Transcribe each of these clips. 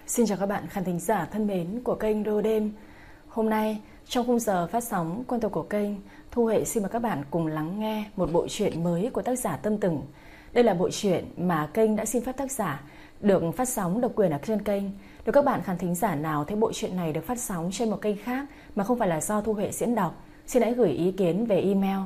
Xin chào các bạn khán thính giả thân mến của kênh Radio Đêm. Hôm nay trong khung giờ phát sóng quen thuộc của kênh, Thu Huệ xin mời các bạn cùng lắng nghe một bộ truyện mới của tác giả Tâm Từng. Đây là bộ truyện mà kênh đã xin phép tác giả được phát sóng độc quyền ở trên kênh. Nếu các bạn khán thính giả nào thấy bộ truyện này được phát sóng trên một kênh khác mà không phải là do Thu Huệ diễn đọc, xin hãy gửi ý kiến về email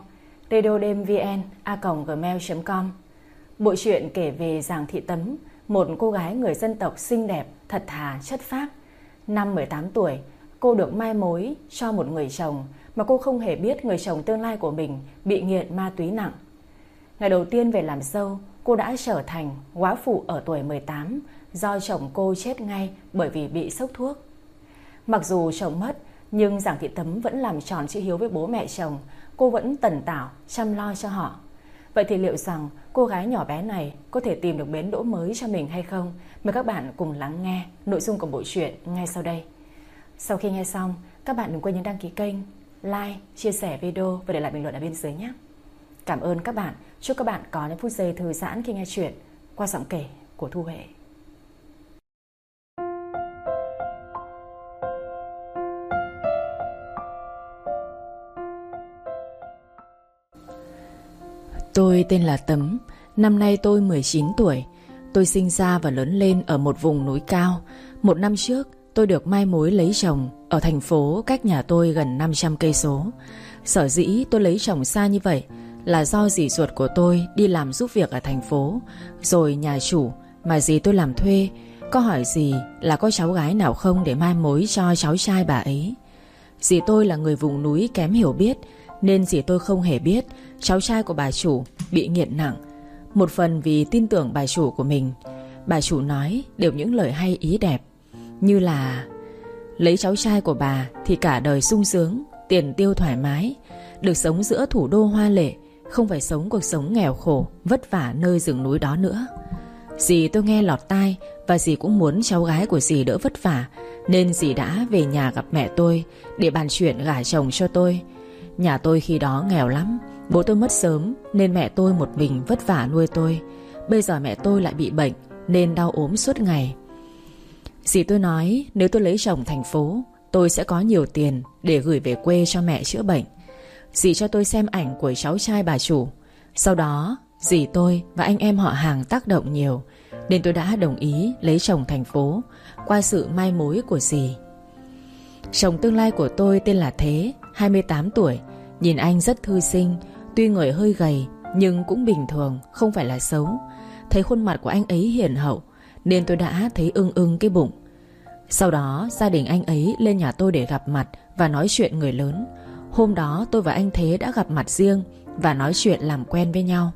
radiodemvn@gmail.com. Bộ truyện kể về Giàng Thị Tấm, một cô gái người dân tộc xinh đẹp, thật thà, chất phác. Năm 18 tuổi, cô được mai mối cho một người chồng mà cô không hề biết người chồng tương lai của mình bị nghiện ma túy nặng. Ngày đầu tiên về làm dâu, cô đã trở thành góa phụ ở tuổi 18 do chồng cô chết ngay bởi vì bị sốc thuốc. Mặc dù chồng mất, nhưng Giàng Thị Tấm vẫn làm tròn chữ hiếu với bố mẹ chồng. Cô vẫn tần tảo chăm lo cho họ. Vậy thì liệu rằng cô gái nhỏ bé này có thể tìm được bến đỗ mới cho mình hay không? Mời các bạn cùng lắng nghe nội dung của bộ truyện ngay sau đây. Sau khi nghe xong, các bạn đừng quên nhấn đăng ký kênh, like, chia sẻ video và để lại bình luận ở bên dưới nhé. Cảm ơn các bạn. Chúc các bạn có những phút giây thư giãn khi nghe chuyện qua giọng kể của Thu Huệ. Tôi tên là Tấm, năm nay tôi 19 tuổi. Tôi sinh ra và lớn lên ở một vùng núi cao. Một năm trước, tôi được mai mối lấy chồng ở thành phố cách nhà tôi gần 500 cây số. Sở dĩ tôi lấy chồng xa như vậy là do dì ruột của tôi đi làm giúp việc ở thành phố, rồi nhà chủ mà dì tôi làm thuê có hỏi dì là có cháu gái nào không để mai mối cho cháu trai bà ấy. Dì tôi là người vùng núi kém hiểu biết, nên dì tôi không hề biết cháu trai của bà chủ bị nghiện nặng. Một phần vì tin tưởng bà chủ của mình, bà chủ nói đều những lời hay ý đẹp, như là lấy cháu trai của bà thì cả đời sung sướng, tiền tiêu thoải mái, được sống giữa thủ đô hoa lệ, không phải sống cuộc sống nghèo khổ vất vả nơi rừng núi đó nữa. Dì tôi nghe lọt tai, và dì cũng muốn cháu gái của dì đỡ vất vả, nên dì đã về nhà gặp mẹ tôi để bàn chuyện gả chồng cho tôi. Nhà tôi khi đó nghèo lắm, bố tôi mất sớm nên mẹ tôi một mình vất vả nuôi tôi. Bây giờ mẹ tôi lại bị bệnh nên đau ốm suốt ngày. Dì tôi nói nếu tôi lấy chồng thành phố, tôi sẽ có nhiều tiền để gửi về quê cho mẹ chữa bệnh. Dì cho tôi xem ảnh của cháu trai bà chủ. Sau đó dì tôi và anh em họ hàng tác động nhiều, nên tôi đã đồng ý lấy chồng thành phố qua sự mai mối của dì. Chồng tương lai của tôi tên là Thế, 28 tuổi. Nhìn anh rất thư sinh, tuy người hơi gầy nhưng cũng bình thường, không phải là xấu. Thấy khuôn mặt của anh ấy hiền hậu nên tôi đã thấy ưng ưng cái bụng. Sau đó gia đình anh ấy lên nhà tôi để gặp mặt và nói chuyện người lớn. Hôm đó tôi và anh Thế đã gặp mặt riêng và nói chuyện làm quen với nhau.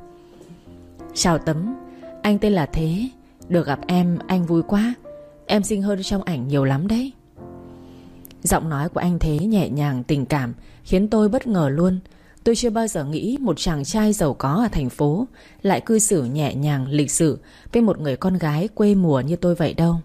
Chào Tấm, anh tên là Thế. Được gặp em, anh vui quá. Em xinh hơn trong ảnh nhiều lắm đấy. Giọng nói của anh Thế nhẹ nhàng tình cảm khiến tôi bất ngờ luôn. Tôi chưa bao giờ nghĩ một chàng trai giàu có ở thành phố lại cư xử nhẹ nhàng lịch sự với một người con gái quê mùa như tôi vậy đâu.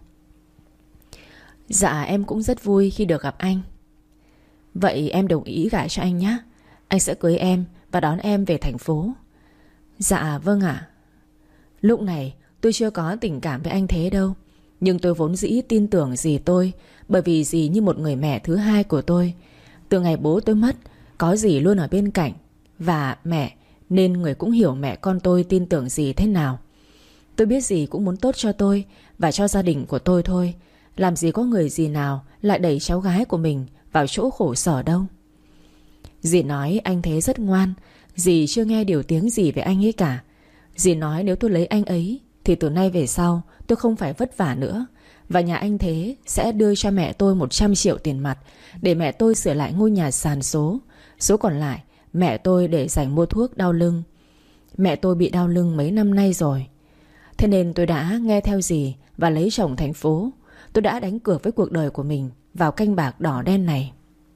Dạ em cũng rất vui khi được gặp anh. Vậy em đồng ý gả cho anh nhé. Anh sẽ cưới em và đón em về thành phố. Dạ vâng ạ. Lúc này tôi chưa có tình cảm với anh Thế đâu, nhưng tôi vốn dĩ tin tưởng dì tôi, bởi vì dì như một người mẹ thứ hai của tôi. Từ ngày bố tôi mất, có dì luôn ở bên cạnh và mẹ, nên người cũng hiểu mẹ con tôi tin tưởng dì thế nào. Tôi biết dì cũng muốn tốt cho tôi và cho gia đình của tôi thôi. Làm gì có người dì nào lại đẩy cháu gái của mình vào chỗ khổ sở đâu. Dì nói anh Thế rất ngoan. Dì chưa nghe điều tiếng gì về anh ấy cả. Dì nói nếu tôi lấy anh ấy thì từ nay về sau tôi không phải vất vả nữa, và nhà anh Thế sẽ đưa cho mẹ tôi 100 triệu tiền mặt để mẹ tôi sửa lại ngôi nhà sàn số. Số còn lại mẹ tôi để dành mua thuốc đau lưng. Mẹ tôi bị đau lưng mấy năm nay rồi. Thế nên tôi đã nghe theo dì và lấy chồng thành phố. Tôi đã đánh cược với cuộc đời của mình vào canh bạc đỏ đen này.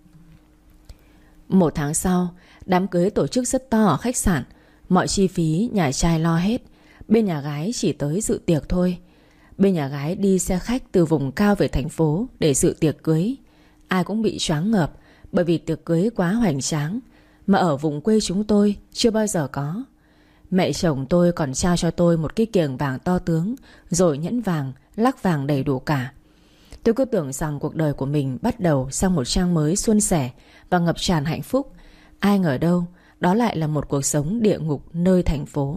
1 tháng sau, đám cưới tổ chức rất to ở khách sạn. Mọi chi phí nhà trai lo hết. Bên nhà gái chỉ tới dự tiệc thôi. Bên nhà gái đi xe khách từ vùng cao về thành phố để dự tiệc cưới. Ai cũng bị choáng ngợp bởi vì tiệc cưới quá hoành tráng, mà ở vùng quê chúng tôi chưa bao giờ có. Mẹ chồng tôi còn trao cho tôi một cái kiềng vàng to tướng, rồi nhẫn vàng, lắc vàng đầy đủ cả. Tôi cứ tưởng rằng cuộc đời của mình bắt đầu sang một trang mới suôn sẻ và ngập tràn hạnh phúc. Ai ngờ đâu, đó lại là một cuộc sống địa ngục nơi thành phố.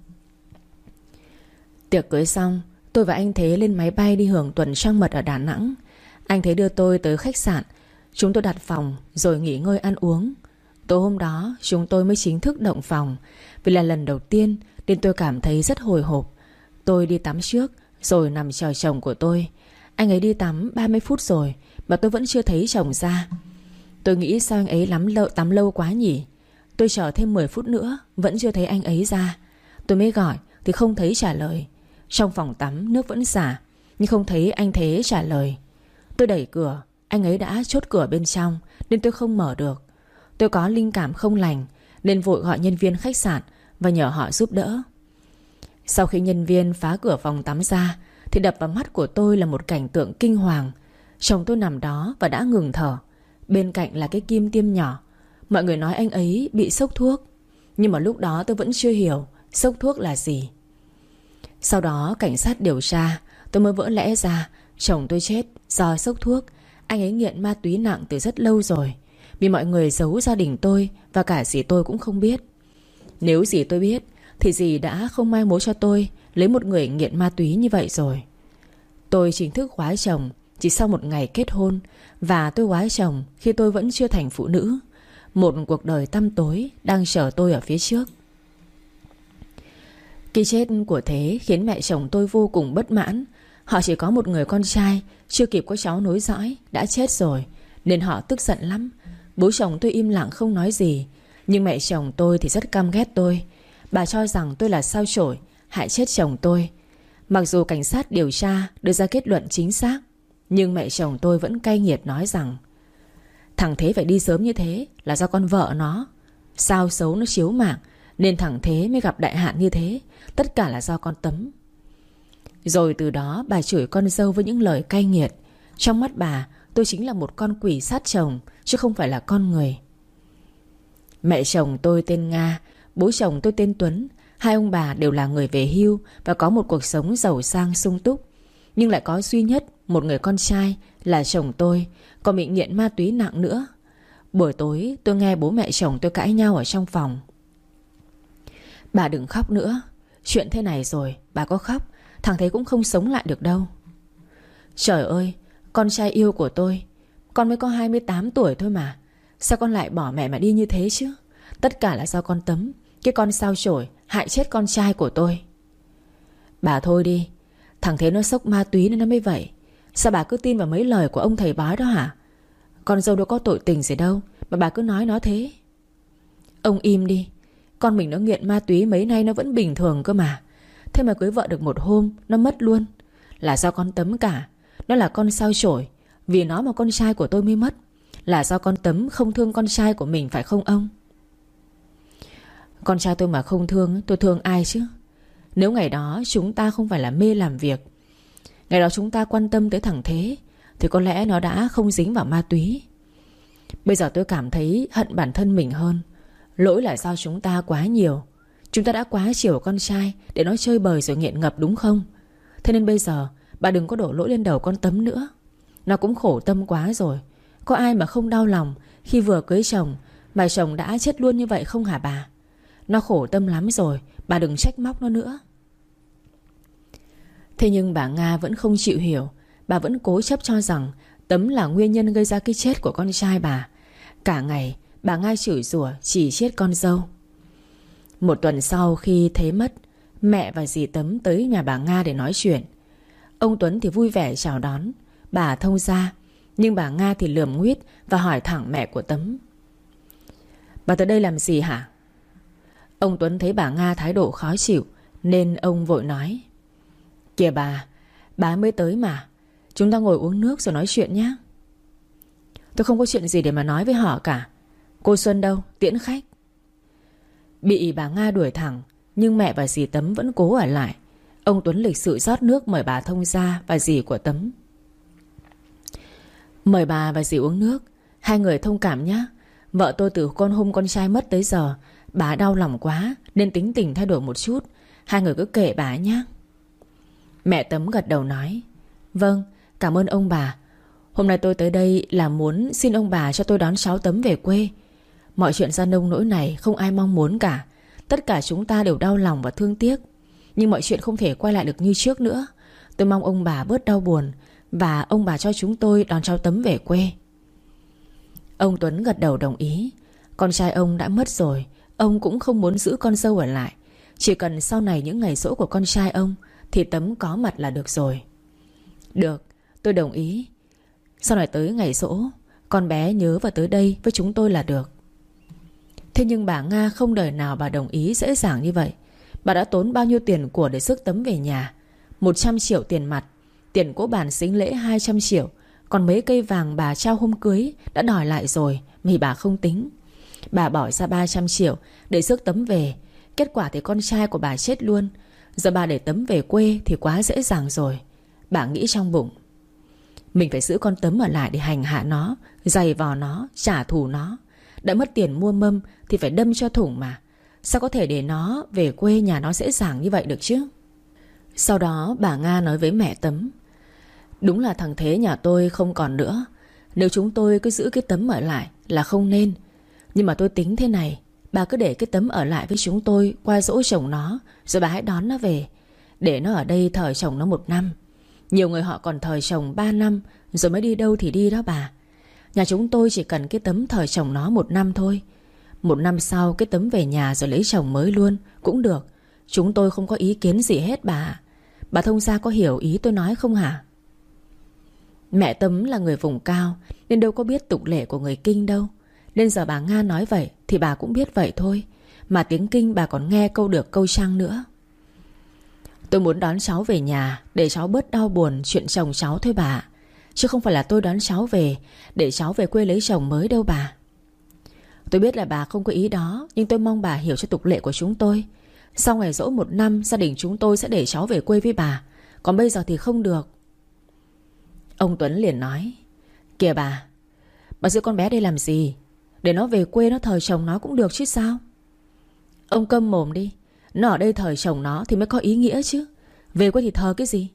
Tiệc cưới xong, tôi và anh Thế lên máy bay đi hưởng tuần trăng mật ở Đà Nẵng. Anh Thế đưa tôi tới khách sạn. Chúng tôi đặt phòng rồi nghỉ ngơi ăn uống. Tối hôm đó chúng tôi mới chính thức động phòng. Vì là lần đầu tiên nên tôi cảm thấy rất hồi hộp. Tôi đi tắm trước rồi nằm chờ chồng của tôi. Anh ấy đi tắm 30 phút rồi mà tôi vẫn chưa thấy chồng ra. Tôi nghĩ sao anh ấy tắm lâu quá nhỉ. Tôi chờ thêm 10 phút nữa vẫn chưa thấy anh ấy ra. Tôi mới gọi thì không thấy trả lời. Trong phòng tắm nước vẫn xả nhưng không thấy anh Thế trả lời. Tôi đẩy cửa, anh ấy đã chốt cửa bên trong nên tôi không mở được. Tôi có linh cảm không lành nên vội gọi nhân viên khách sạn và nhờ họ giúp đỡ. Sau khi nhân viên phá cửa phòng tắm ra thì đập vào mắt của tôi là một cảnh tượng kinh hoàng. Chồng tôi nằm đó và đã ngừng thở. Bên cạnh là cái kim tiêm nhỏ. Mọi người nói anh ấy bị sốc thuốc, nhưng mà lúc đó tôi vẫn chưa hiểu sốc thuốc là gì. Sau đó cảnh sát điều tra, tôi mới vỡ lẽ ra chồng tôi chết do sốc thuốc. Anh ấy nghiện ma túy nặng từ rất lâu rồi. Vì mọi người giấu gia đình tôi và cả dì tôi cũng không biết. Nếu dì tôi biết thì dì đã không mai mối cho tôi lấy một người nghiện ma túy như vậy rồi. Tôi chính thức góa chồng chỉ sau một ngày kết hôn. Và tôi góa chồng khi tôi vẫn chưa thành phụ nữ. Một cuộc đời tăm tối đang chờ tôi ở phía trước. Cái chết của Thế khiến mẹ chồng tôi vô cùng bất mãn. Họ chỉ có một người con trai, chưa kịp có cháu nối dõi, đã chết rồi, nên họ tức giận lắm. Bố chồng tôi im lặng không nói gì. Nhưng mẹ chồng tôi thì rất căm ghét tôi. Bà cho rằng tôi là sao chổi hại chết chồng tôi. Mặc dù cảnh sát điều tra đưa ra kết luận chính xác, nhưng mẹ chồng tôi vẫn cay nghiệt nói rằng thằng Thế phải đi sớm như thế là do con vợ nó. Sao xấu nó chiếu mạng nên thằng Thế mới gặp đại hạn như thế. Tất cả là do con Tấm. Rồi từ đó bà chửi con dâu với những lời cay nghiệt. Trong mắt bà, tôi chính là một con quỷ sát chồng, chứ không phải là con người. Mẹ chồng tôi tên Nga, bố chồng tôi tên Tuấn. Hai ông bà đều là người về hưu và có một cuộc sống giàu sang sung túc. Nhưng lại có duy nhất một người con trai là chồng tôi, còn bị nghiện ma túy nặng nữa. Buổi tối tôi nghe bố mẹ chồng tôi cãi nhau ở trong phòng. Bà đừng khóc nữa. Chuyện thế này rồi bà có khóc thằng Thế cũng không sống lại được đâu. Trời ơi, con trai yêu của tôi, con mới có 28 tuổi thôi mà. Sao con lại bỏ mẹ mà đi như thế chứ? Tất cả là do con Tấm, cái con sao chổi hại chết con trai của tôi. Bà thôi đi. Thằng Thế nó sốc ma túy nên nó mới vậy. Sao bà cứ tin vào mấy lời của ông thầy bói đó hả? Con dâu đâu có tội tình gì đâu mà bà cứ nói nó thế. Ông im đi. Con mình nó nghiện ma túy mấy nay nó vẫn bình thường cơ mà. Thế mà cưới vợ được một hôm nó mất luôn. Là do con Tấm cả. Nó là con sao chổi. Vì nó mà con trai của tôi mới mất. Là do con Tấm không thương con trai của mình phải không ông? Con trai tôi mà không thương, tôi thương ai chứ? Nếu ngày đó chúng ta không phải là mê làm việc, ngày đó chúng ta quan tâm tới thằng Thế, thì có lẽ nó đã không dính vào ma túy. Bây giờ tôi cảm thấy hận bản thân mình hơn. Lỗi là do chúng ta quá nhiều. Chúng ta đã quá chiều con trai để nó chơi bời rồi nghiện ngập đúng không? Thế nên bây giờ bà đừng có đổ lỗi lên đầu con Tấm nữa. Nó cũng khổ tâm quá rồi. Có ai mà không đau lòng khi vừa cưới chồng mà chồng đã chết luôn như vậy không hả bà? Nó khổ tâm lắm rồi, bà đừng trách móc nó nữa. Thế nhưng bà Nga vẫn không chịu hiểu. Bà vẫn cố chấp cho rằng Tấm là nguyên nhân gây ra cái chết của con trai bà. Cả ngày bà Nga chửi rủa chỉ trích con dâu. Một tuần sau khi Thế mất, mẹ và dì Tấm tới nhà bà Nga để nói chuyện. Ông Tuấn thì vui vẻ chào đón, bà thông ra. Nhưng bà Nga thì lườm nguýt và hỏi thẳng mẹ của Tấm: Bà tới đây làm gì hả? Ông Tuấn thấy bà Nga thái độ khó chịu nên ông vội nói: Kìa bà mới tới mà. Chúng ta ngồi uống nước rồi nói chuyện nhé. Tôi không có chuyện gì để mà nói với họ cả. Cô Xuân đâu, tiễn khách. Bị bà Nga đuổi thẳng, nhưng mẹ và dì Tấm vẫn cố ở lại. Ông Tuấn lịch sự rót nước mời bà thông gia và dì của Tấm. Mời bà và dì uống nước. Hai người thông cảm nhé. Vợ tôi từ hôm con trai mất tới giờ, bà đau lòng quá nên tính tình thay đổi một chút. Hai người cứ kệ bà nhé. Mẹ Tấm gật đầu nói: Vâng, Cảm ơn ông bà. Hôm nay tôi tới đây là muốn xin ông bà cho tôi đón cháu Tấm về quê. Mọi chuyện ra nông nỗi này không ai mong muốn cả. Tất cả chúng ta đều đau lòng và thương tiếc. Nhưng mọi chuyện không thể quay lại được như trước nữa. Tôi mong ông bà bớt đau buồn và ông bà cho chúng tôi đón cháu Tấm về quê. Ông Tuấn gật đầu đồng ý. Con trai ông đã mất rồi, ông cũng không muốn giữ con dâu ở lại. Chỉ cần sau này những ngày giỗ của con trai ông thì Tấm có mặt là được rồi. Được, tôi đồng ý. Sau này tới ngày giỗ, con bé nhớ và tới đây với chúng tôi là được. Thế nhưng bà Nga không đời nào bà đồng ý dễ dàng như vậy. Bà đã tốn bao nhiêu tiền của để rước Tấm về nhà? 100 triệu tiền mặt, tiền cỗ bàn sính lễ 200 triệu. Còn mấy cây vàng bà trao hôm cưới đã đòi lại rồi, vì bà không tính. Bà bỏ ra 300 triệu để rước Tấm về. Kết quả thì con trai của bà chết luôn. Giờ bà để Tấm về quê thì quá dễ dàng rồi. Bà nghĩ trong bụng, mình phải giữ con Tấm ở lại để hành hạ nó, giày vò nó, trả thù nó. Đã mất tiền mua mâm thì phải đâm cho thủng mà. Sao có thể để nó về quê nhà nó dễ dàng như vậy được chứ? Sau đó bà Nga nói với mẹ Tấm, đúng là thằng Thế nhà tôi không còn nữa. Nếu chúng tôi cứ giữ cái Tấm ở lại là không nên. Nhưng mà tôi tính thế này, bà cứ để cái Tấm ở lại với chúng tôi qua giỗ chồng nó, rồi bà hãy đón nó về. Để nó ở đây thờ chồng nó 1 năm. Nhiều người họ còn thờ chồng 3 năm rồi mới đi đâu thì đi đó bà. Nhà chúng tôi chỉ cần cái Tấm thờ chồng nó 1 năm thôi. 1 năm sau cái Tấm về nhà rồi lấy chồng mới luôn cũng được. Chúng tôi không có ý kiến gì hết bà. Bà thông gia có hiểu ý tôi nói không hả? Mẹ Tấm là người vùng cao nên đâu có biết tục lệ của người Kinh đâu. Nên giờ bà Nga nói vậy thì bà cũng biết vậy thôi. Mà tiếng Kinh bà còn nghe câu được câu trăng nữa. Tôi muốn đón cháu về nhà để cháu bớt đau buồn chuyện chồng cháu thôi bà. Chứ không phải là tôi đón cháu về để cháu về quê lấy chồng mới đâu bà. Tôi biết là bà không có ý đó, nhưng tôi mong bà hiểu cho tục lệ của chúng tôi. Sau ngày giỗ 1 năm, gia đình chúng tôi sẽ để cháu về quê với bà. Còn bây giờ thì không được. Ông Tuấn liền nói, kìa bà giữ con bé đây làm gì? Để nó về quê nó thờ chồng nó cũng được chứ sao? Ông câm mồm đi. Nó ở đây thờ chồng nó thì mới có ý nghĩa chứ. Về quê thì thờ cái gì?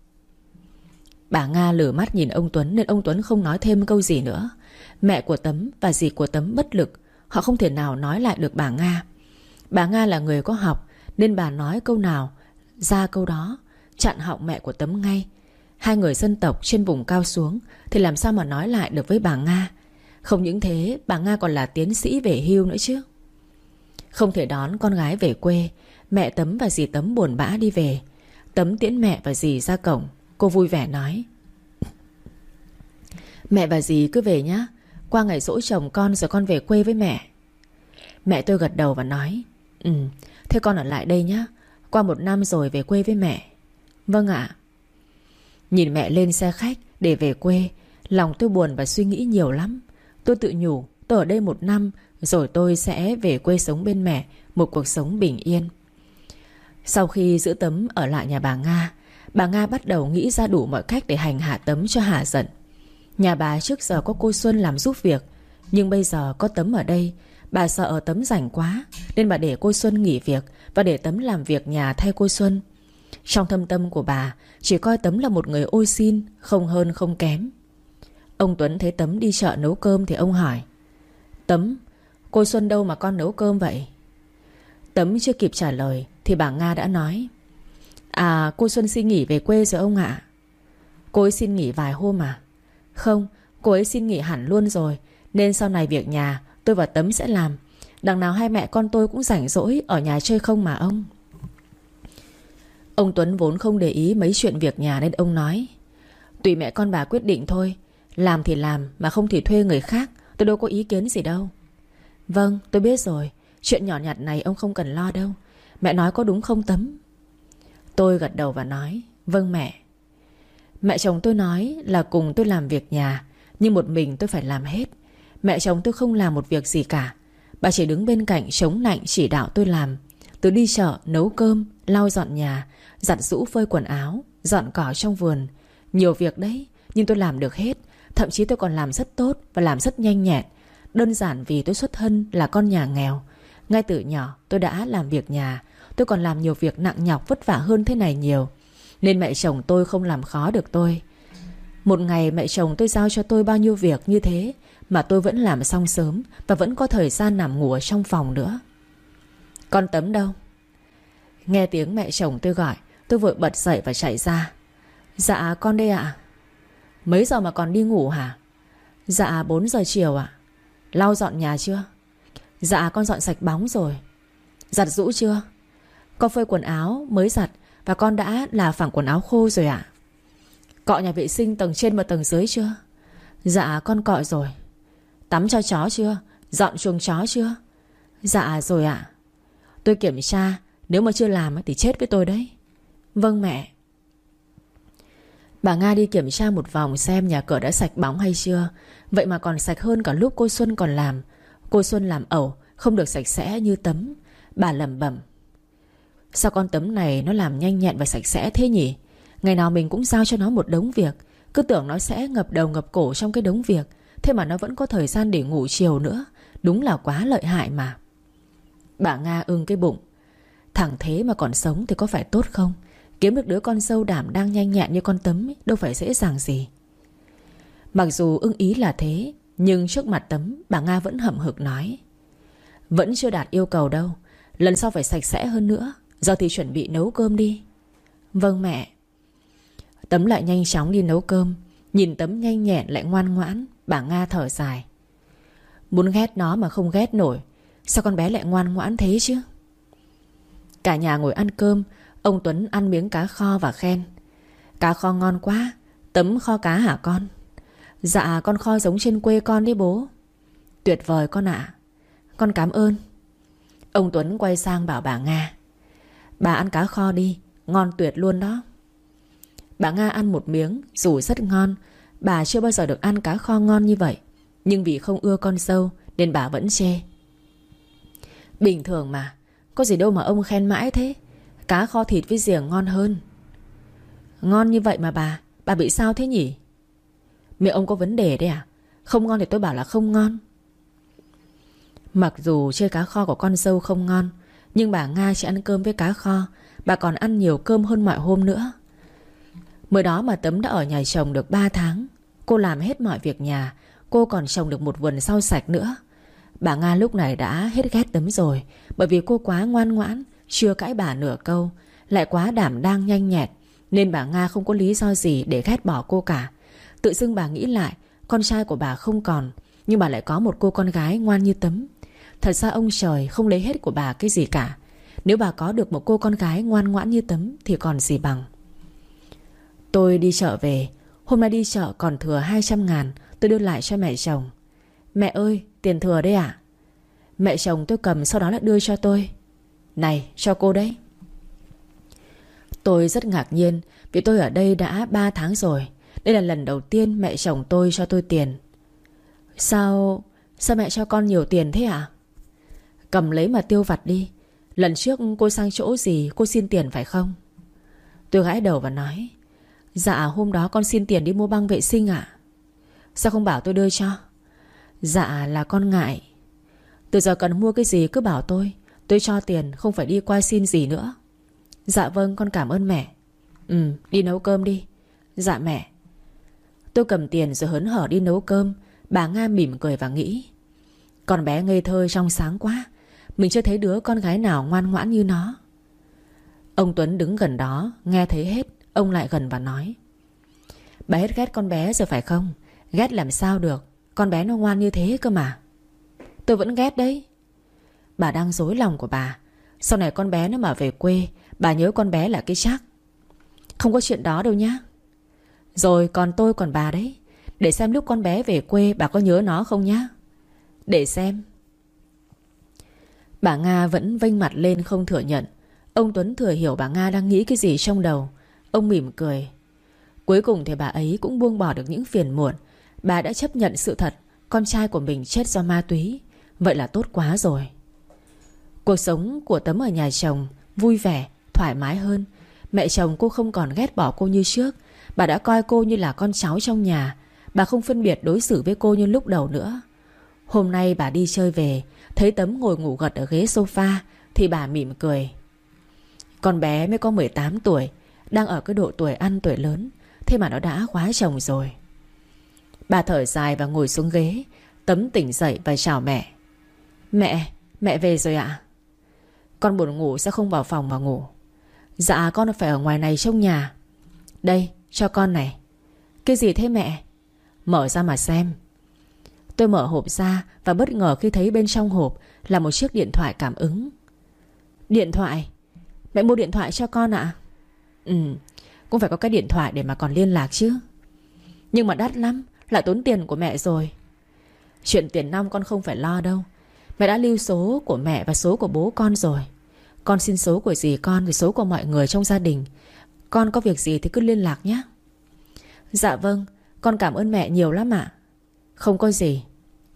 Bà Nga lửa mắt nhìn ông Tuấn nên ông Tuấn không nói thêm câu gì nữa. Mẹ của Tấm và dì của Tấm bất lực. Họ không thể nào nói lại được bà Nga. Bà Nga là người có học nên bà nói câu nào ra câu đó, chặn họng mẹ của Tấm ngay. Hai người dân tộc trên vùng cao xuống thì làm sao mà nói lại được với bà Nga. Không những thế, bà Nga còn là tiến sĩ về hưu nữa chứ. Không thể đón con gái về quê, mẹ Tấm và dì Tấm buồn bã đi về. Tấm tiễn mẹ và dì ra cổng. Cô vui vẻ nói, mẹ và dì cứ về nhá. Qua ngày giỗ chồng con rồi con về quê với mẹ. Mẹ tôi gật đầu và nói, thế con ở lại đây nhá. Qua 1 năm rồi về quê với mẹ. Vâng ạ. Nhìn mẹ lên xe khách để về quê, lòng tôi buồn và suy nghĩ nhiều lắm. Tôi tự nhủ, tôi ở đây 1 năm rồi tôi sẽ về quê sống bên mẹ, một cuộc sống bình yên. Sau khi giữ Tấm ở lại nhà bà Nga bắt đầu nghĩ ra đủ mọi cách để hành hạ Tấm cho hả giận. Nhà bà trước giờ có cô Xuân làm giúp việc, nhưng bây giờ có Tấm ở đây, bà sợ Tấm rảnh quá nên bà để cô Xuân nghỉ việc và để Tấm làm việc nhà thay cô Xuân. Trong thâm tâm của bà chỉ coi Tấm là một người ô xin, không hơn không kém. Ông Tuấn thấy Tấm đi chợ nấu cơm thì ông hỏi, Tấm, cô Xuân đâu mà con nấu cơm vậy? Tấm chưa kịp trả lời thì bà Nga đã nói, à, cô Xuân xin nghỉ về quê rồi ông ạ. Cô ấy xin nghỉ vài hôm à? Không, cô ấy xin nghỉ hẳn luôn rồi. Nên sau này việc nhà tôi và Tấm sẽ làm. Đằng nào hai mẹ con tôi cũng rảnh rỗi ở nhà chơi không mà ông. Ông Tuấn vốn không để ý mấy chuyện việc nhà nên ông nói, tùy mẹ con bà quyết định thôi. Làm thì làm, mà không thì thuê người khác. Tôi đâu có ý kiến gì đâu. Vâng, tôi biết rồi. Chuyện nhỏ nhặt này ông không cần lo đâu. Mẹ nói có đúng không Tấm? Tôi gật đầu và nói, vâng mẹ. Mẹ chồng tôi nói là cùng tôi làm việc nhà, nhưng một mình tôi phải làm hết. Mẹ chồng tôi không làm một việc gì cả. Bà chỉ đứng bên cạnh chống lạnh chỉ đạo tôi làm. Từ đi chợ, nấu cơm, lau dọn nhà, giặt giũ phơi quần áo, dọn cỏ trong vườn. Nhiều việc đấy, nhưng tôi làm được hết. Thậm chí tôi còn làm rất tốt và làm rất nhanh nhẹn. Đơn giản vì tôi xuất thân là con nhà nghèo. Ngay từ nhỏ tôi đã làm việc nhà. Tôi còn làm nhiều việc nặng nhọc vất vả hơn thế này nhiều. Nên mẹ chồng tôi không làm khó được tôi. Một ngày mẹ chồng tôi giao cho tôi bao nhiêu việc như thế mà tôi vẫn làm xong sớm và vẫn có thời gian nằm ngủ ở trong phòng nữa. Con Tấm đâu? Nghe tiếng mẹ chồng tôi gọi, tôi vội bật dậy và chạy ra. Dạ con đây ạ. Mấy giờ mà còn đi ngủ hả? Dạ 4 giờ chiều ạ. Lau dọn nhà chưa? Dạ con dọn sạch bóng rồi. Giặt giũ chưa? Con phơi quần áo mới giặt và con đã là phẳng quần áo khô rồi ạ. Cọ nhà vệ sinh tầng trên và tầng dưới chưa? Dạ con cọ rồi. Tắm cho chó chưa? Dọn chuồng chó chưa? Dạ rồi ạ. Tôi kiểm tra, nếu mà chưa làm thì chết với tôi đấy. Vâng mẹ. Bà Nga đi kiểm tra một vòng xem nhà cửa đã sạch bóng hay chưa. Vậy mà còn sạch hơn cả lúc cô Xuân còn làm. Cô Xuân làm ẩu, không được sạch sẽ như Tấm. Bà lẩm bẩm: sao con Tấm này nó làm nhanh nhẹn và sạch sẽ thế nhỉ? Ngày nào mình cũng giao cho nó một đống việc. Cứ tưởng nó sẽ ngập đầu ngập cổ trong cái đống việc, thế mà nó vẫn có thời gian để ngủ chiều nữa. Đúng là quá lợi hại mà. Bà Nga ưng cái bụng. Thằng thế mà còn sống thì có phải tốt không? Kiếm được đứa con dâu đảm đang nhanh nhẹn như con Tấm ấy, đâu phải dễ dàng gì. Mặc dù ưng ý là thế, nhưng trước mặt Tấm, bà Nga vẫn hậm hực nói: vẫn chưa đạt yêu cầu đâu. Lần sau phải sạch sẽ hơn nữa. Giờ thì chuẩn bị nấu cơm đi. Vâng mẹ. Tấm lại nhanh chóng đi nấu cơm. Nhìn Tấm nhanh nhẹn lại ngoan ngoãn, bà Nga thở dài. Muốn ghét nó mà không ghét nổi. Sao con bé lại ngoan ngoãn thế chứ? Cả nhà ngồi ăn cơm. Ông Tuấn ăn miếng cá kho và khen: cá kho ngon quá. Tấm kho cá hả con? Dạ con kho giống trên quê con đấy bố. Tuyệt vời con ạ. Con cảm ơn. Ông Tuấn quay sang bảo bà Nga: bà ăn cá kho đi, ngon tuyệt luôn đó. Bà Nga ăn một miếng, dù rất ngon. Bà chưa bao giờ được ăn cá kho ngon như vậy. Nhưng vì không ưa con dâu nên bà vẫn chê. Bình thường mà, có gì đâu mà ông khen mãi thế. Cá kho thịt với riềng ngon hơn. Ngon như vậy mà bà bị sao thế nhỉ? Miệng ông có vấn đề đấy à? Không ngon thì tôi bảo là không ngon. Mặc dù chê cá kho của con dâu không ngon, nhưng bà Nga chỉ ăn cơm với cá kho. Bà còn ăn nhiều cơm hơn mọi hôm nữa. Mới đó mà Tấm đã ở nhà chồng được 3 tháng. Cô làm hết mọi việc nhà. Cô còn trồng được một vườn rau sạch nữa. Bà Nga lúc này đã hết ghét Tấm rồi. Bởi vì cô quá ngoan ngoãn, chưa cãi bà nửa câu, lại quá đảm đang nhanh nhẹn, nên bà Nga không có lý do gì để ghét bỏ cô cả. Tự dưng bà nghĩ lại, con trai của bà không còn, nhưng bà lại có một cô con gái ngoan như Tấm. Thật ra ông trời không lấy hết của bà cái gì cả. Nếu bà có được một cô con gái ngoan ngoãn như Tấm thì còn gì bằng. Tôi đi chợ về. Hôm nay đi chợ còn thừa 200.000. Tôi đưa lại cho mẹ chồng. Mẹ ơi, tiền thừa đấy ạ. Mẹ chồng tôi cầm sau đó lại đưa cho tôi. Này, cho cô đấy. Tôi rất ngạc nhiên vì tôi ở đây đã 3 tháng rồi. Đây là lần đầu tiên mẹ chồng tôi cho tôi tiền. Sao mẹ cho con nhiều tiền thế ạ? Cầm lấy mà tiêu vặt đi. Lần trước cô sang chỗ gì cô xin tiền phải không? Tôi gãi đầu và nói: dạ hôm đó con xin tiền đi mua băng vệ sinh ạ. Sao không bảo tôi đưa cho? Dạ là con ngại. Từ giờ cần mua cái gì cứ bảo tôi cho tiền, không phải đi qua xin gì nữa. Dạ vâng, con cảm ơn mẹ. Đi nấu cơm đi. Dạ mẹ. Tôi cầm tiền rồi hớn hở đi nấu cơm. Bà Nga mỉm cười và nghĩ: con bé ngây thơ trong sáng quá. Mình chưa thấy đứa con gái nào ngoan ngoãn như nó. Ông Tuấn đứng gần đó nghe thấy hết. Ông lại gần và nói: bà hết ghét con bé rồi phải không? Ghét làm sao được, con bé nó ngoan như thế cơ mà. Tôi vẫn ghét đấy. Bà đang dối lòng của bà. Sau này con bé nó mà về quê, bà nhớ con bé là cái chắc. Không có chuyện đó đâu nhá. Rồi còn tôi còn bà đấy. Để xem lúc con bé về quê bà có nhớ nó không nhá. Để xem. Bà Nga vẫn vênh mặt lên không thừa nhận. Ông Tuấn thừa hiểu bà Nga đang nghĩ cái gì trong đầu. Ông mỉm cười. Cuối cùng thì bà ấy cũng buông bỏ được những phiền muộn. Bà đã chấp nhận sự thật con trai của mình chết do ma túy. Vậy là tốt quá rồi. Cuộc sống của Tấm ở nhà chồng vui vẻ, thoải mái hơn. Mẹ chồng cô không còn ghét bỏ cô như trước. Bà đã coi cô như là con cháu trong nhà. Bà không phân biệt đối xử với cô như lúc đầu nữa. Hôm nay bà đi chơi về, thấy Tấm ngồi ngủ gật ở ghế sofa thì bà mỉm cười. Con bé mới có 18 tuổi, đang ở cái độ tuổi ăn tuổi lớn. Thế Thế mà nó đã khóa chồng rồi. Bà thở dài và ngồi xuống ghế. Tấm tỉnh dậy và chào mẹ. Mẹ về rồi ạ? Con buồn ngủ sao không vào phòng mà ngủ? Dạ con phải ở ngoài này trông nhà. Đây cho con này. Cái gì thế mẹ? Mở ra mà xem. Tôi mở hộp ra và bất ngờ khi thấy bên trong hộp là một chiếc điện thoại cảm ứng. Điện thoại? Mẹ mua điện thoại cho con ạ? Cũng phải có cái điện thoại để mà còn liên lạc chứ. Nhưng mà đắt lắm, lại tốn tiền của mẹ rồi. Chuyện tiền nong con không phải lo đâu. Mẹ đã lưu số của mẹ và số của bố con rồi. Con xin số của dì con và số của mọi người trong gia đình. Con có việc gì thì cứ liên lạc nhé. Dạ vâng, con cảm ơn mẹ nhiều lắm ạ. Không có gì.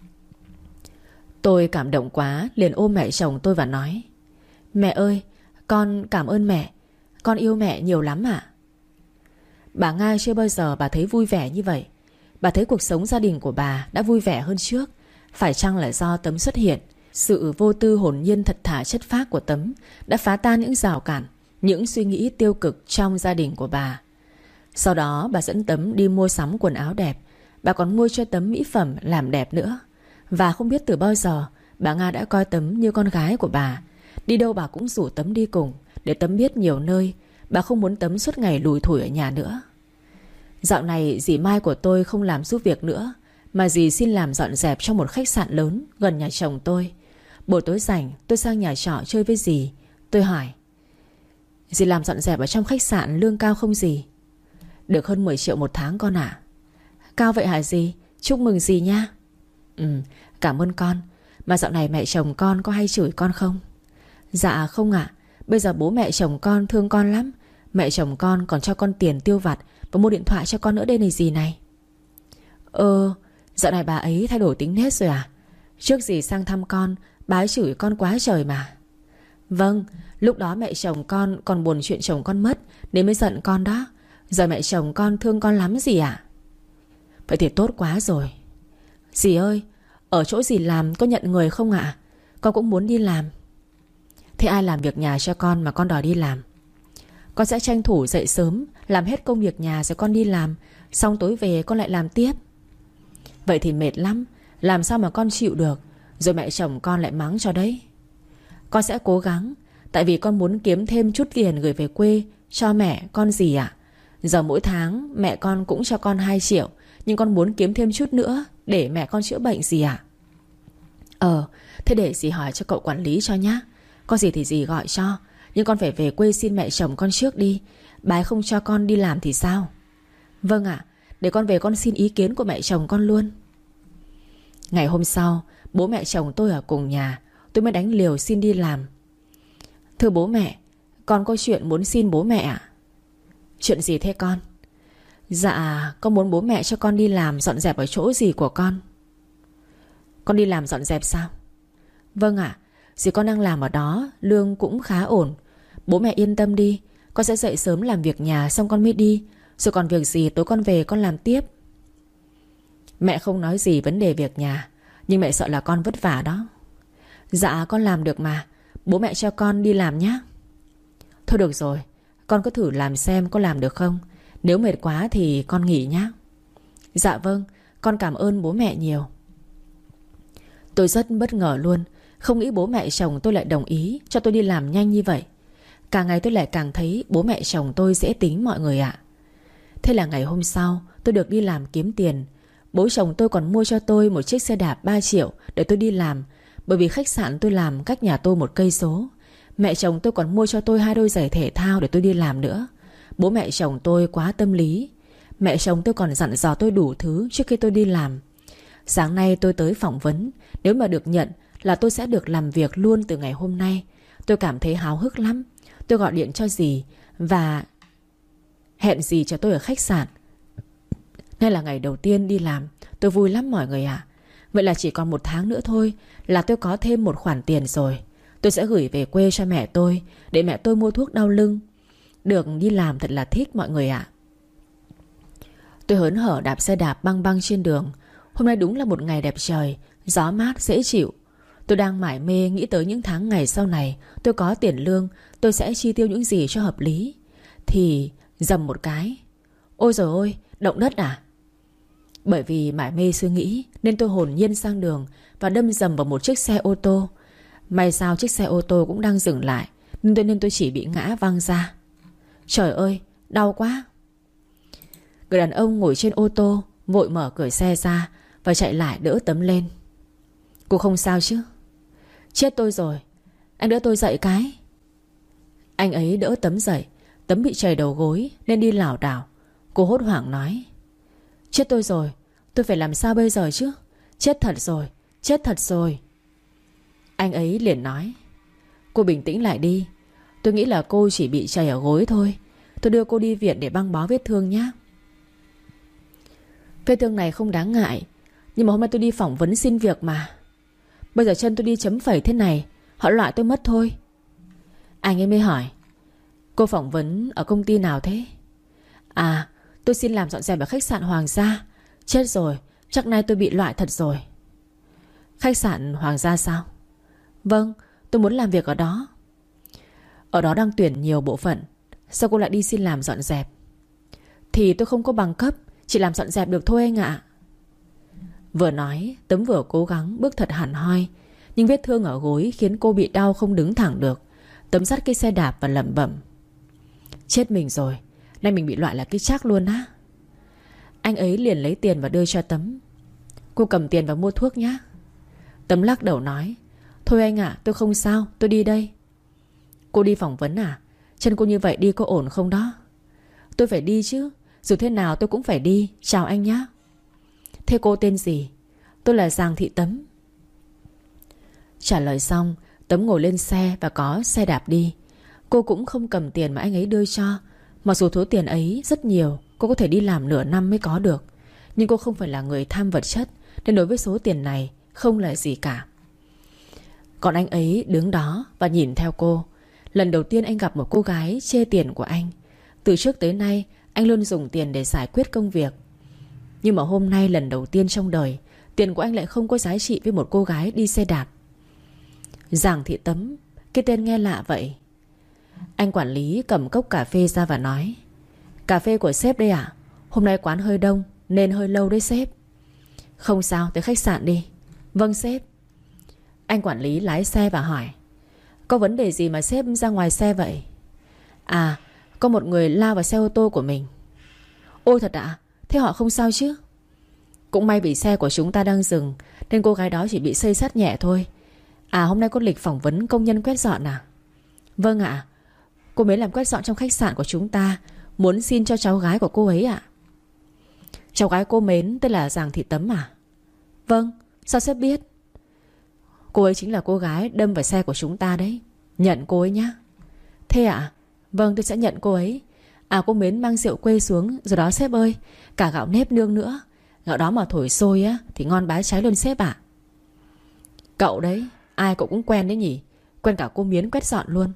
Tôi cảm động quá, liền ôm mẹ chồng tôi và nói: Mẹ ơi, con cảm ơn mẹ. Con yêu mẹ nhiều lắm ạ. Bà Nga chưa bao giờ bà thấy vui vẻ như vậy. Bà thấy cuộc sống gia đình của bà đã vui vẻ hơn trước. Phải chăng là do Tấm xuất hiện? Sự vô tư hồn nhiên thật thà chất phác của Tấm đã phá tan những rào cản, những suy nghĩ tiêu cực trong gia đình của bà. Sau đó bà dẫn Tấm đi mua sắm quần áo đẹp. Bà còn mua cho Tấm mỹ phẩm làm đẹp nữa. Và không biết từ bao giờ bà Nga đã coi Tấm như con gái của bà. Đi đâu bà cũng rủ Tấm đi cùng, để Tấm biết nhiều nơi. Bà không muốn Tấm suốt ngày lủi thủi ở nhà nữa. Dạo này dì Mai của tôi không làm giúp việc nữa, mà dì xin làm dọn dẹp trong một khách sạn lớn gần nhà chồng tôi. Buổi tối rảnh tôi sang nhà trọ chơi với dì. Tôi hỏi: Dì làm dọn dẹp ở trong khách sạn lương cao không dì? Được hơn 10 triệu một tháng con ạ. Cao vậy hả dì? Chúc mừng dì nha. Cảm ơn con. Mà dạo này mẹ chồng con có hay chửi con không? Dạ không ạ. Bây giờ bố mẹ chồng con thương con lắm. Mẹ chồng con còn cho con tiền tiêu vặt và mua điện thoại cho con nữa đây này dì này. Dạo này bà ấy thay đổi tính nết rồi à? Trước dì sang thăm con, bà ấy chửi con quá trời mà. Vâng, lúc đó mẹ chồng con còn buồn chuyện chồng con mất nên mới giận con đó. Giờ mẹ chồng con thương con lắm dì ạ. Vậy thì tốt quá rồi. Dì ơi, ở chỗ dì làm có nhận người không ạ? Con cũng muốn đi làm. Thế ai làm việc nhà cho con mà con đòi đi làm? Con sẽ tranh thủ dậy sớm, làm hết công việc nhà rồi con đi làm. Xong tối về con lại làm tiếp. Vậy thì mệt lắm, làm sao mà con chịu được. Rồi mẹ chồng con lại mắng cho đấy. Con sẽ cố gắng. Tại vì con muốn kiếm thêm chút tiền gửi về quê cho mẹ con dì ạ. Giờ mỗi tháng mẹ con cũng cho con 2 triệu. Nhưng con muốn kiếm thêm chút nữa để mẹ con chữa bệnh dì ạ. Thế để dì hỏi cho cậu quản lý cho nhá. Có gì thì dì gọi cho. Nhưng con phải về quê xin mẹ chồng con trước đi. Bà ấy không cho con đi làm thì sao? Vâng ạ. Để con về con xin ý kiến của mẹ chồng con luôn. Ngày hôm sau, bố mẹ chồng tôi ở cùng nhà. Tôi mới đánh liều xin đi làm. Thưa bố mẹ, con có chuyện muốn xin bố mẹ ạ. Chuyện gì thế con? Dạ, con muốn bố mẹ cho con đi làm dọn dẹp ở chỗ dì của con. Con đi làm dọn dẹp sao? Vâng ạ. Dì con đang làm ở đó, lương cũng khá ổn. Bố mẹ yên tâm đi. Con sẽ dậy sớm làm việc nhà xong con mới đi. Rồi còn việc gì tối con về con làm tiếp. Mẹ không nói gì vấn đề việc nhà, nhưng mẹ sợ là con vất vả đó. Dạ con làm được mà. Bố mẹ cho con đi làm nhé. Thôi được rồi, con cứ thử làm xem có làm được không. Nếu mệt quá thì con nghỉ nhé. Dạ vâng, con cảm ơn bố mẹ nhiều. Tôi rất bất ngờ luôn. Không nghĩ bố mẹ chồng tôi lại đồng ý cho tôi đi làm nhanh như vậy. Càng ngày tôi lại càng thấy bố mẹ chồng tôi dễ tính mọi người ạ. Thế là ngày hôm sau tôi được đi làm kiếm tiền. Bố chồng tôi còn mua cho tôi một chiếc xe đạp 3 triệu để tôi đi làm. Bởi vì khách sạn tôi làm cách nhà tôi 1 cây số. Mẹ chồng tôi còn mua cho tôi 2 đôi giày thể thao để tôi đi làm nữa. Bố mẹ chồng tôi quá tâm lý. Mẹ chồng tôi còn dặn dò tôi đủ thứ trước khi tôi đi làm. Sáng nay tôi tới phỏng vấn. Nếu mà được nhận là tôi sẽ được làm việc luôn từ ngày hôm nay. Tôi cảm thấy háo hức lắm. Tôi gọi điện cho dì và hẹn dì cho tôi ở khách sạn. Nay là ngày đầu tiên đi làm. Tôi vui lắm mọi người ạ. Vậy là chỉ còn 1 tháng nữa thôi là tôi có thêm một khoản tiền rồi. Tôi sẽ gửi về quê cho mẹ tôi để mẹ tôi mua thuốc đau lưng. Được đi làm thật là thích mọi người ạ. Tôi hớn hở đạp xe đạp băng băng trên đường. Hôm nay đúng là một ngày đẹp trời, gió mát dễ chịu. Tôi đang mải mê nghĩ tới những tháng ngày sau này. Tôi có tiền lương, tôi sẽ chi tiêu những gì cho hợp lý. Thì dầm một cái, Ôi giời ơi, động đất à? Bởi vì mải mê suy nghĩ nên tôi hồn nhiên sang đường và đâm dầm vào một chiếc xe ô tô. May sao chiếc xe ô tô cũng đang dừng lại, nên tôi chỉ bị ngã văng ra. Trời ơi, đau quá. Người đàn ông ngồi trên ô tô vội mở cửa xe ra và chạy lại đỡ Tấm lên. Cô không sao chứ? Chết tôi rồi, anh đỡ tôi dậy cái. Anh ấy đỡ Tấm dậy. Tấm bị trầy đầu gối nên đi lảo đảo. Cô hốt hoảng nói: Chết tôi rồi, tôi phải làm sao bây giờ chứ? Chết thật rồi, chết thật rồi. Anh ấy liền nói: Cô bình tĩnh lại đi. Tôi nghĩ là cô chỉ bị trầy ở gối thôi. Tôi đưa cô đi viện để băng bó vết thương nhé. Vết thương này không đáng ngại, nhưng mà hôm nay tôi đi phỏng vấn xin việc mà. Bây giờ chân tôi đi chấm phẩy thế này, họ loại tôi mất thôi. Anh ấy mới hỏi: Cô phỏng vấn ở công ty nào thế? À, tôi xin làm dọn dẹp ở khách sạn Hoàng gia. Chết rồi, chắc nay tôi bị loại thật rồi. Khách sạn Hoàng gia sao? Vâng, tôi muốn làm việc ở đó. Ở đó đang tuyển nhiều bộ phận. Sao cô lại đi xin làm dọn dẹp? Thì tôi không có bằng cấp, chỉ làm dọn dẹp được thôi anh ạ. Vừa nói, Tấm vừa cố gắng bước thật hẳn hoi, nhưng vết thương ở gối khiến cô bị đau không đứng thẳng được. Tấm dắt cái xe đạp và lẩm bẩm: Chết mình rồi, nay mình bị loại là cái chắc luôn á. Anh ấy liền lấy tiền và đưa cho Tấm. Cô cầm tiền và mua thuốc nhé. Tấm lắc đầu nói: Thôi anh ạ, tôi không sao, tôi đi đây. Cô đi phỏng vấn à? Chân cô như vậy đi có ổn không đó? Tôi phải đi chứ, dù thế nào tôi cũng phải đi. Chào anh nhé. Thế cô tên gì? Tôi là Giàng Thị Tấm. Trả lời xong, Tấm ngồi lên xe và có xe đạp đi. Cô cũng không cầm tiền mà anh ấy đưa cho. Mặc dù số tiền ấy rất nhiều, cô có thể đi làm nửa năm mới có được. Nhưng cô không phải là người tham vật chất, nên đối với số tiền này không là gì cả. Còn anh ấy đứng đó và nhìn theo cô. Lần đầu tiên anh gặp một cô gái chê tiền của anh. Từ trước tới nay anh luôn dùng tiền để giải quyết công việc. Nhưng mà hôm nay lần đầu tiên trong đời, tiền của anh lại không có giá trị với một cô gái đi xe đạp. Giàng Thị Tấm, cái tên nghe lạ vậy. Anh quản lý cầm cốc cà phê ra và nói: Cà phê của sếp đây ạ? Hôm nay quán hơi đông nên hơi lâu đấy sếp. Không sao, tới khách sạn đi. Vâng sếp. Anh quản lý lái xe và hỏi: Có vấn đề gì mà sếp ra ngoài xe vậy? À, có một người lao vào xe ô tô của mình. Ôi thật ạ? Thế họ không sao chứ? Cũng may vì xe của chúng ta đang dừng, nên cô gái đó chỉ bị xây xát nhẹ thôi. À, hôm nay có lịch phỏng vấn công nhân quét dọn à? Vâng ạ. Cô mới làm quét dọn trong khách sạn của chúng ta, muốn xin cho cháu gái của cô ấy ạ. Cháu gái cô mến tên là Giàng Thị Tấm à? Vâng. Sao sếp biết? Cô ấy chính là cô gái đâm vào xe của chúng ta đấy. Nhận cô ấy nhé. Thế ạ? Vâng, tôi sẽ nhận cô ấy. À, cô mến mang rượu quê xuống rồi đó sếp ơi. Cả gạo nếp nương nữa. Gạo đó mà thổi sôi á thì ngon bái cháy luôn sếp ạ. Cậu đấy, ai cậu cũng quen đấy nhỉ? Quen cả cô Miến quét dọn luôn.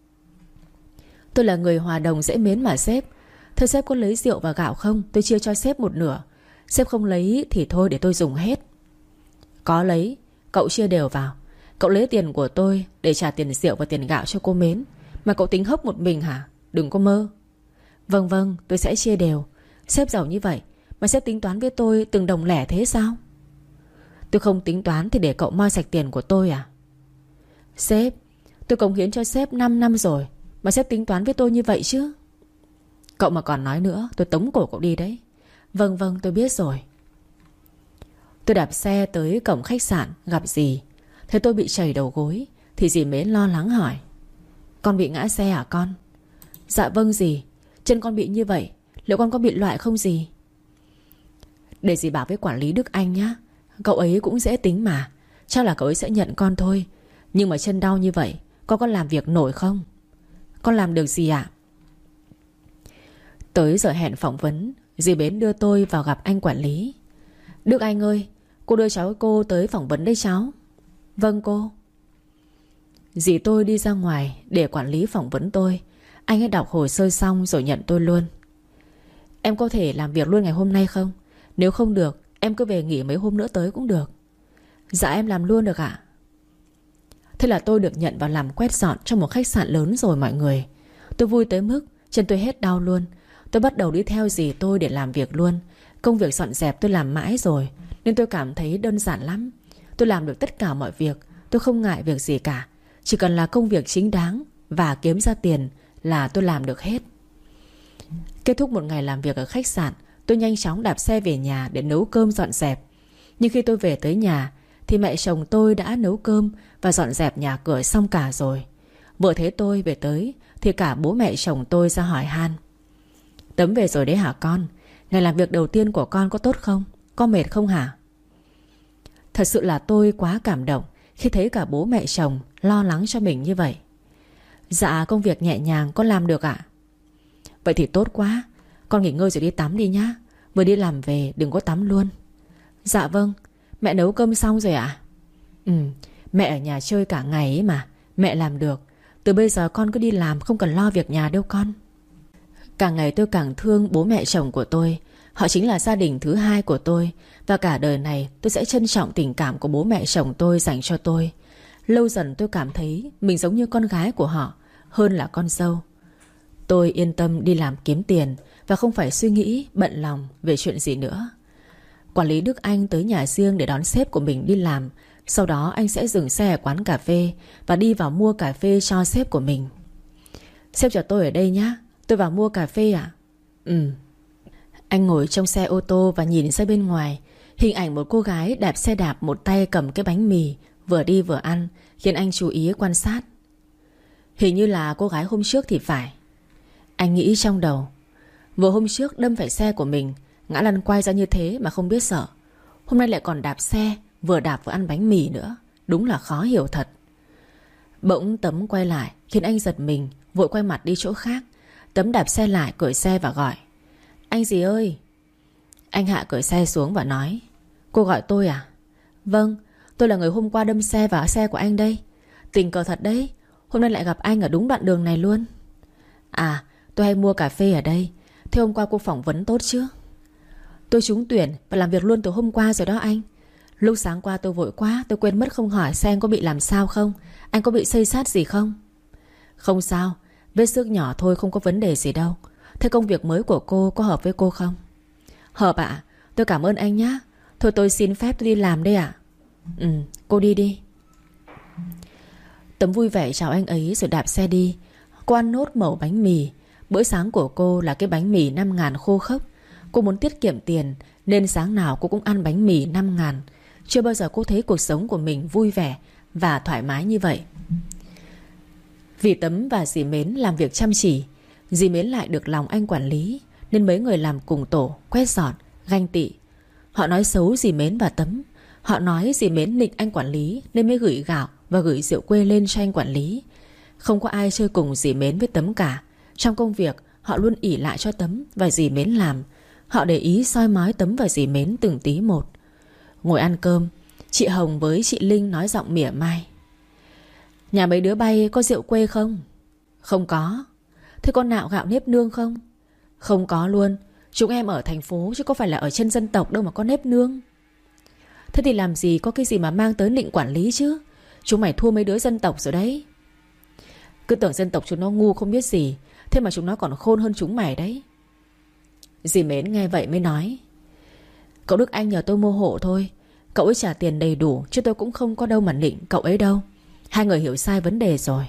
Tôi là người hòa đồng dễ mến mà sếp. Thưa sếp có lấy rượu và gạo không? Tôi chia cho sếp một nửa. Sếp không lấy thì thôi để tôi dùng hết. Có lấy, cậu chia đều vào. Cậu lấy tiền của tôi để trả tiền rượu và tiền gạo cho cô Mến, mà cậu tính hốc một mình hả? Đừng có mơ. Vâng vâng, tôi sẽ chia đều. Sếp giàu như vậy mà sếp tính toán với tôi từng đồng lẻ thế sao? Tôi không tính toán thì để cậu moi sạch tiền của tôi à? Sếp, tôi cống hiến cho sếp 5 năm rồi mà sếp tính toán với tôi như vậy chứ? Cậu mà còn nói nữa tôi tống cổ cậu đi đấy. Vâng vâng, tôi biết rồi. Tôi đạp xe tới cổng khách sạn gặp dì. Thấy tôi bị trầy đầu gối thì dì Mến lo lắng hỏi: Con bị ngã xe hả con? Dạ vâng dì. Chân con bị như vậy, liệu con có bị loại không dì? Để dì bảo với quản lý Đức Anh nhá. Cậu ấy cũng dễ tính mà. Chắc là cậu ấy sẽ nhận con thôi. Nhưng mà chân đau như vậy, con có làm việc nổi không? Con làm được gì ạ? Tới giờ hẹn phỏng vấn, dì Mến đưa tôi vào gặp anh quản lý. Đức Anh ơi, cô đưa cháu cô tới phỏng vấn đây cháu. Vâng cô. Dì tôi đi ra ngoài để quản lý phỏng vấn tôi. Anh ấy đọc hồ sơ xong rồi nhận tôi luôn. Em có thể làm việc luôn ngày hôm nay không? Nếu không được, em cứ về nghỉ mấy hôm nữa tới cũng được. Dạ em làm luôn được ạ. Thế là tôi được nhận vào làm quét dọn trong một khách sạn lớn rồi mọi người. Tôi vui tới mức chân tôi hết đau luôn. Tôi bắt đầu đi theo dì tôi để làm việc luôn. Công việc dọn dẹp tôi làm mãi rồi, nên tôi cảm thấy đơn giản lắm. Tôi làm được tất cả mọi việc. Tôi không ngại việc gì cả. Chỉ cần là công việc chính đáng và kiếm ra tiền là tôi làm được hết. Kết thúc một ngày làm việc ở khách sạn, tôi nhanh chóng đạp xe về nhà để nấu cơm dọn dẹp. Nhưng khi tôi về tới nhà thì mẹ chồng tôi đã nấu cơm và dọn dẹp nhà cửa xong cả rồi. Vừa thấy tôi về tới thì cả bố mẹ chồng tôi ra hỏi han: Tấm về rồi đấy hả con? Ngày làm việc đầu tiên của con có tốt không? Có mệt không hả? Thật sự là tôi quá cảm động khi thấy cả bố mẹ chồng lo lắng cho mình như vậy. Dạ công việc nhẹ nhàng con làm được ạ. Vậy thì tốt quá. Con nghỉ ngơi rồi đi tắm đi nhá. Vừa đi làm về đừng có tắm luôn. Dạ vâng. Mẹ nấu cơm xong rồi ạ? Mẹ ở nhà chơi cả ngày ấy mà. Mẹ làm được. Từ bây giờ con cứ đi làm, không cần lo việc nhà đâu con. Càng ngày tôi càng thương bố mẹ chồng của tôi. Họ chính là gia đình thứ hai của tôi. Và cả đời này tôi sẽ trân trọng tình cảm của bố mẹ chồng tôi dành cho tôi. Lâu dần tôi cảm thấy mình giống như con gái của họ hơn là con dâu. Tôi yên tâm đi làm kiếm tiền và không phải suy nghĩ bận lòng về chuyện gì nữa. Quản lý Đức Anh tới nhà riêng để đón sếp của mình đi làm. Sau đó anh sẽ dừng xe ở quán cà phê và đi vào mua cà phê cho sếp của mình. Sếp chờ tôi ở đây nhá. Tôi vào mua cà phê ạ? Anh ngồi trong xe ô tô và nhìn ra bên ngoài. Hình ảnh một cô gái đạp xe đạp, một tay cầm cái bánh mì, vừa đi vừa ăn, khiến anh chú ý quan sát. Hình như là cô gái hôm trước thì phải. Anh nghĩ trong đầu. Vừa hôm trước đâm phải xe của mình, ngã lăn quay ra như thế mà không biết sợ. Hôm nay lại còn đạp xe, vừa đạp vừa ăn bánh mì nữa. Đúng là khó hiểu thật. Bỗng Tấm quay lại khiến anh giật mình, vội quay mặt đi chỗ khác. Tấm đạp xe lại, cởi xe và gọi: Anh gì ơi? Anh hạ cởi xe xuống và nói: Cô gọi tôi à? Vâng, tôi là người hôm qua đâm xe vào xe của anh đây. Tình cờ thật đấy, hôm nay lại gặp anh ở đúng đoạn đường này luôn. À, tôi hay mua cà phê ở đây. Thế hôm qua cô phỏng vấn tốt chứ? Tôi trúng tuyển và làm việc luôn từ hôm qua rồi đó anh. Lúc sáng qua tôi vội quá, tôi quên mất không hỏi xem anh có bị làm sao không. Anh có bị xây xát gì không? Không sao, vết xước nhỏ thôi, không có vấn đề gì đâu. Thế công việc mới của cô có hợp với cô không? Hợp ạ. Tôi cảm ơn anh nhé. Thôi tôi xin phép tôi đi làm đây ạ. Cô đi đi. Tấm vui vẻ chào anh ấy rồi đạp xe đi. Cô ăn nốt mẩu bánh mì. Bữa sáng của cô là cái bánh mì 5.000 khô khốc. Cô muốn tiết kiệm tiền nên sáng nào cô cũng ăn bánh mì 5.000. Chưa bao giờ cô thấy cuộc sống của mình vui vẻ và thoải mái như vậy. Vì Tấm và dì Mến làm việc chăm chỉ, dì Mến lại được lòng anh quản lý, nên mấy người làm cùng tổ quét dọn, ganh tị. Họ nói xấu dì Mến và Tấm. Họ nói dì Mến nịnh anh quản lý nên mới gửi gạo và gửi rượu quê lên cho anh quản lý. Không có ai chơi cùng dì Mến với Tấm cả. Trong công việc họ luôn ỷ lại cho Tấm và dì Mến làm. Họ để ý soi mói Tấm và dì Mến từng tí một. Ngồi ăn cơm, chị Hồng với chị Linh nói giọng mỉa mai: Nhà mấy đứa bay có rượu quê không? Không có. Thế có nạo gạo nếp nương không? Không có luôn. Chúng em ở thành phố chứ có phải là ở chân dân tộc đâu mà có nếp nương. Thế thì làm gì có cái gì mà mang tới nịnh quản lý chứ. Chúng mày thua mấy đứa dân tộc rồi đấy. Cứ tưởng dân tộc chúng nó ngu không biết gì, thế mà chúng nó còn khôn hơn chúng mày đấy. Dì Mến nghe vậy mới nói: Cậu Đức Anh nhờ tôi mua hộ thôi. Cậu ấy trả tiền đầy đủ, chứ tôi cũng không có đâu mà nịnh cậu ấy đâu. Hai người hiểu sai vấn đề rồi.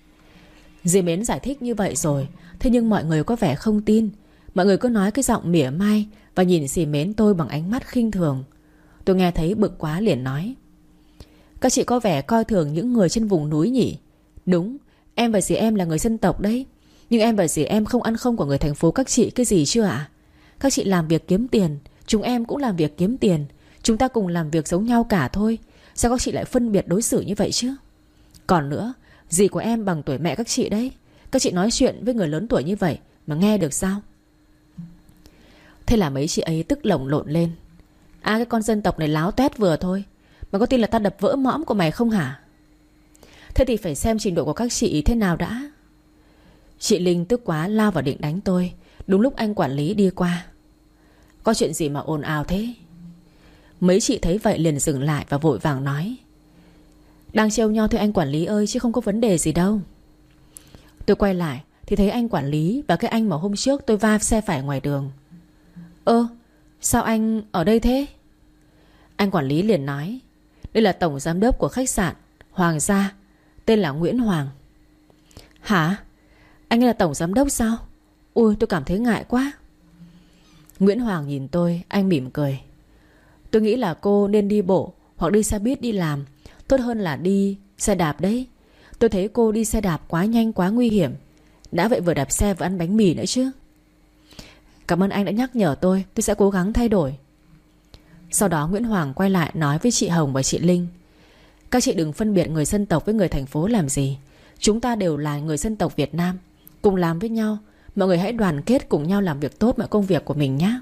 Dì Mến giải thích như vậy rồi, thế nhưng mọi người có vẻ không tin. Mọi người cứ nói cái giọng mỉa mai và nhìn dì Mến tôi bằng ánh mắt khinh thường. Tôi nghe thấy bực quá liền nói: Các chị có vẻ coi thường những người trên vùng núi nhỉ? Đúng, em và dì em là người dân tộc đấy. Nhưng em và dì em không ăn không của người thành phố các chị cái gì chưa ạ? Các chị làm việc kiếm tiền, chúng em cũng làm việc kiếm tiền. Chúng ta cùng làm việc giống nhau cả thôi. Sao các chị lại phân biệt đối xử như vậy chứ? Còn nữa, dì của em bằng tuổi mẹ các chị đấy. Các chị nói chuyện với người lớn tuổi như vậy mà nghe được sao? Thế là mấy chị ấy tức lồng lộn lên: À, cái con dân tộc này láo toét vừa thôi. Mày có tin là tao đập vỡ mõm của mày không hả? Thế thì phải xem trình độ của các chị thế nào đã. Chị Linh tức quá lao vào định đánh tôi. Đúng lúc anh quản lý đi qua: Có chuyện gì mà ồn ào thế? Mấy chị thấy vậy liền dừng lại và vội vàng nói: Đang trêu nhau thôi anh quản lý ơi, chứ không có vấn đề gì đâu. Tôi quay lại thì thấy anh quản lý và cái anh mà hôm trước tôi va xe phải ngoài đường. Sao anh ở đây thế? Anh quản lý liền nói: đây là tổng giám đốc của khách sạn Hoàng gia, tên là Nguyễn Hoàng. Hả? Anh ấy là tổng giám đốc sao? Ui, tôi cảm thấy ngại quá. Nguyễn Hoàng nhìn tôi, anh mỉm cười: tôi nghĩ là cô nên đi bộ hoặc đi xe buýt đi làm, tốt hơn là đi xe đạp đấy. Tôi thấy cô đi xe đạp quá nhanh quá nguy hiểm. Đã vậy vừa đạp xe vừa ăn bánh mì nữa chứ. Cảm ơn anh đã nhắc nhở tôi sẽ cố gắng thay đổi. Sau đó Nguyễn Hoàng quay lại nói với chị Hồng và chị Linh: các chị đừng phân biệt người dân tộc với người thành phố làm gì. Chúng ta đều là người dân tộc Việt Nam, cùng làm với nhau. Mọi người hãy đoàn kết cùng nhau làm việc tốt mọi công việc của mình nhé.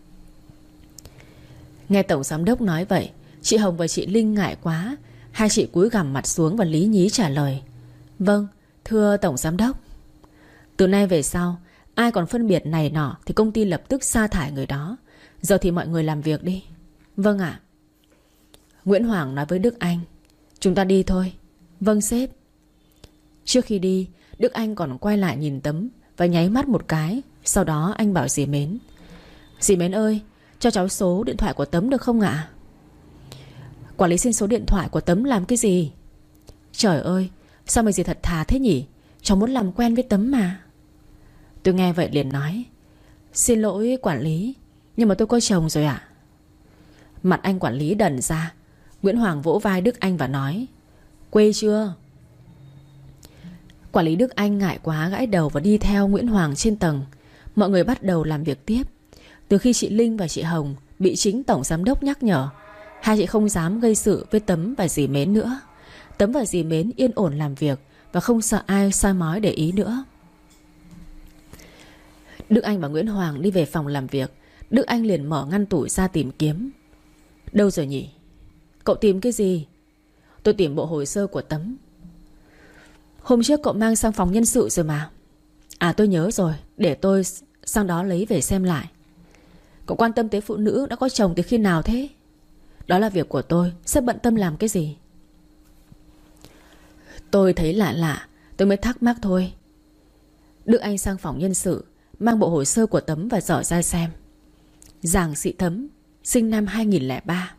Nghe tổng giám đốc nói vậy, chị Hồng và chị Linh ngại quá. Hai chị cúi gằm mặt xuống và lý nhí trả lời: vâng, thưa tổng giám đốc. Từ nay về sau, ai còn phân biệt này nọ thì công ty lập tức sa thải người đó. Giờ thì mọi người làm việc đi. Vâng ạ. Nguyễn Hoàng nói với Đức Anh: chúng ta đi thôi. Vâng sếp. Trước khi đi, Đức Anh còn quay lại nhìn Tấm và nháy mắt một cái. Sau đó anh bảo dì Mến: dì Mến ơi, cho cháu số điện thoại của Tấm được không ạ? Quản lý xin số điện thoại của Tấm làm cái gì? Trời ơi, sao mà dì thật thà thế nhỉ? Cháu muốn làm quen với Tấm mà. Tôi nghe vậy liền nói: xin lỗi quản lý, nhưng mà tôi có chồng rồi ạ. Mặt anh quản lý đần ra. Nguyễn Hoàng vỗ vai Đức Anh và nói: quê chưa? Quản lý Đức Anh ngại quá gãi đầu và đi theo Nguyễn Hoàng trên tầng. Mọi người bắt đầu làm việc tiếp. Từ khi chị Linh và chị Hồng bị chính tổng giám đốc nhắc nhở, hai chị không dám gây sự với Tấm và dì Mến nữa. Tấm và dì Mến yên ổn làm việc và không sợ ai soi mói để ý nữa. Đức Anh và Nguyễn Hoàng đi về phòng làm việc. Đức Anh liền mở ngăn tủ ra tìm kiếm. Đâu rồi nhỉ? Cậu tìm cái gì? Tôi tìm bộ hồ sơ của Tấm. Hôm trước cậu mang sang phòng nhân sự rồi mà. À, tôi nhớ rồi, để tôi sang đó lấy về xem lại. Cậu quan tâm tới phụ nữ đã có chồng từ khi nào thế? Đó là việc của tôi, sếp bận tâm làm cái gì? Tôi thấy lạ lạ, tôi mới thắc mắc thôi. Đức Anh sang phòng nhân sự, mang bộ hồ sơ của Tấm và dở ra xem. Giàng Thị Thấm, sinh năm 2003.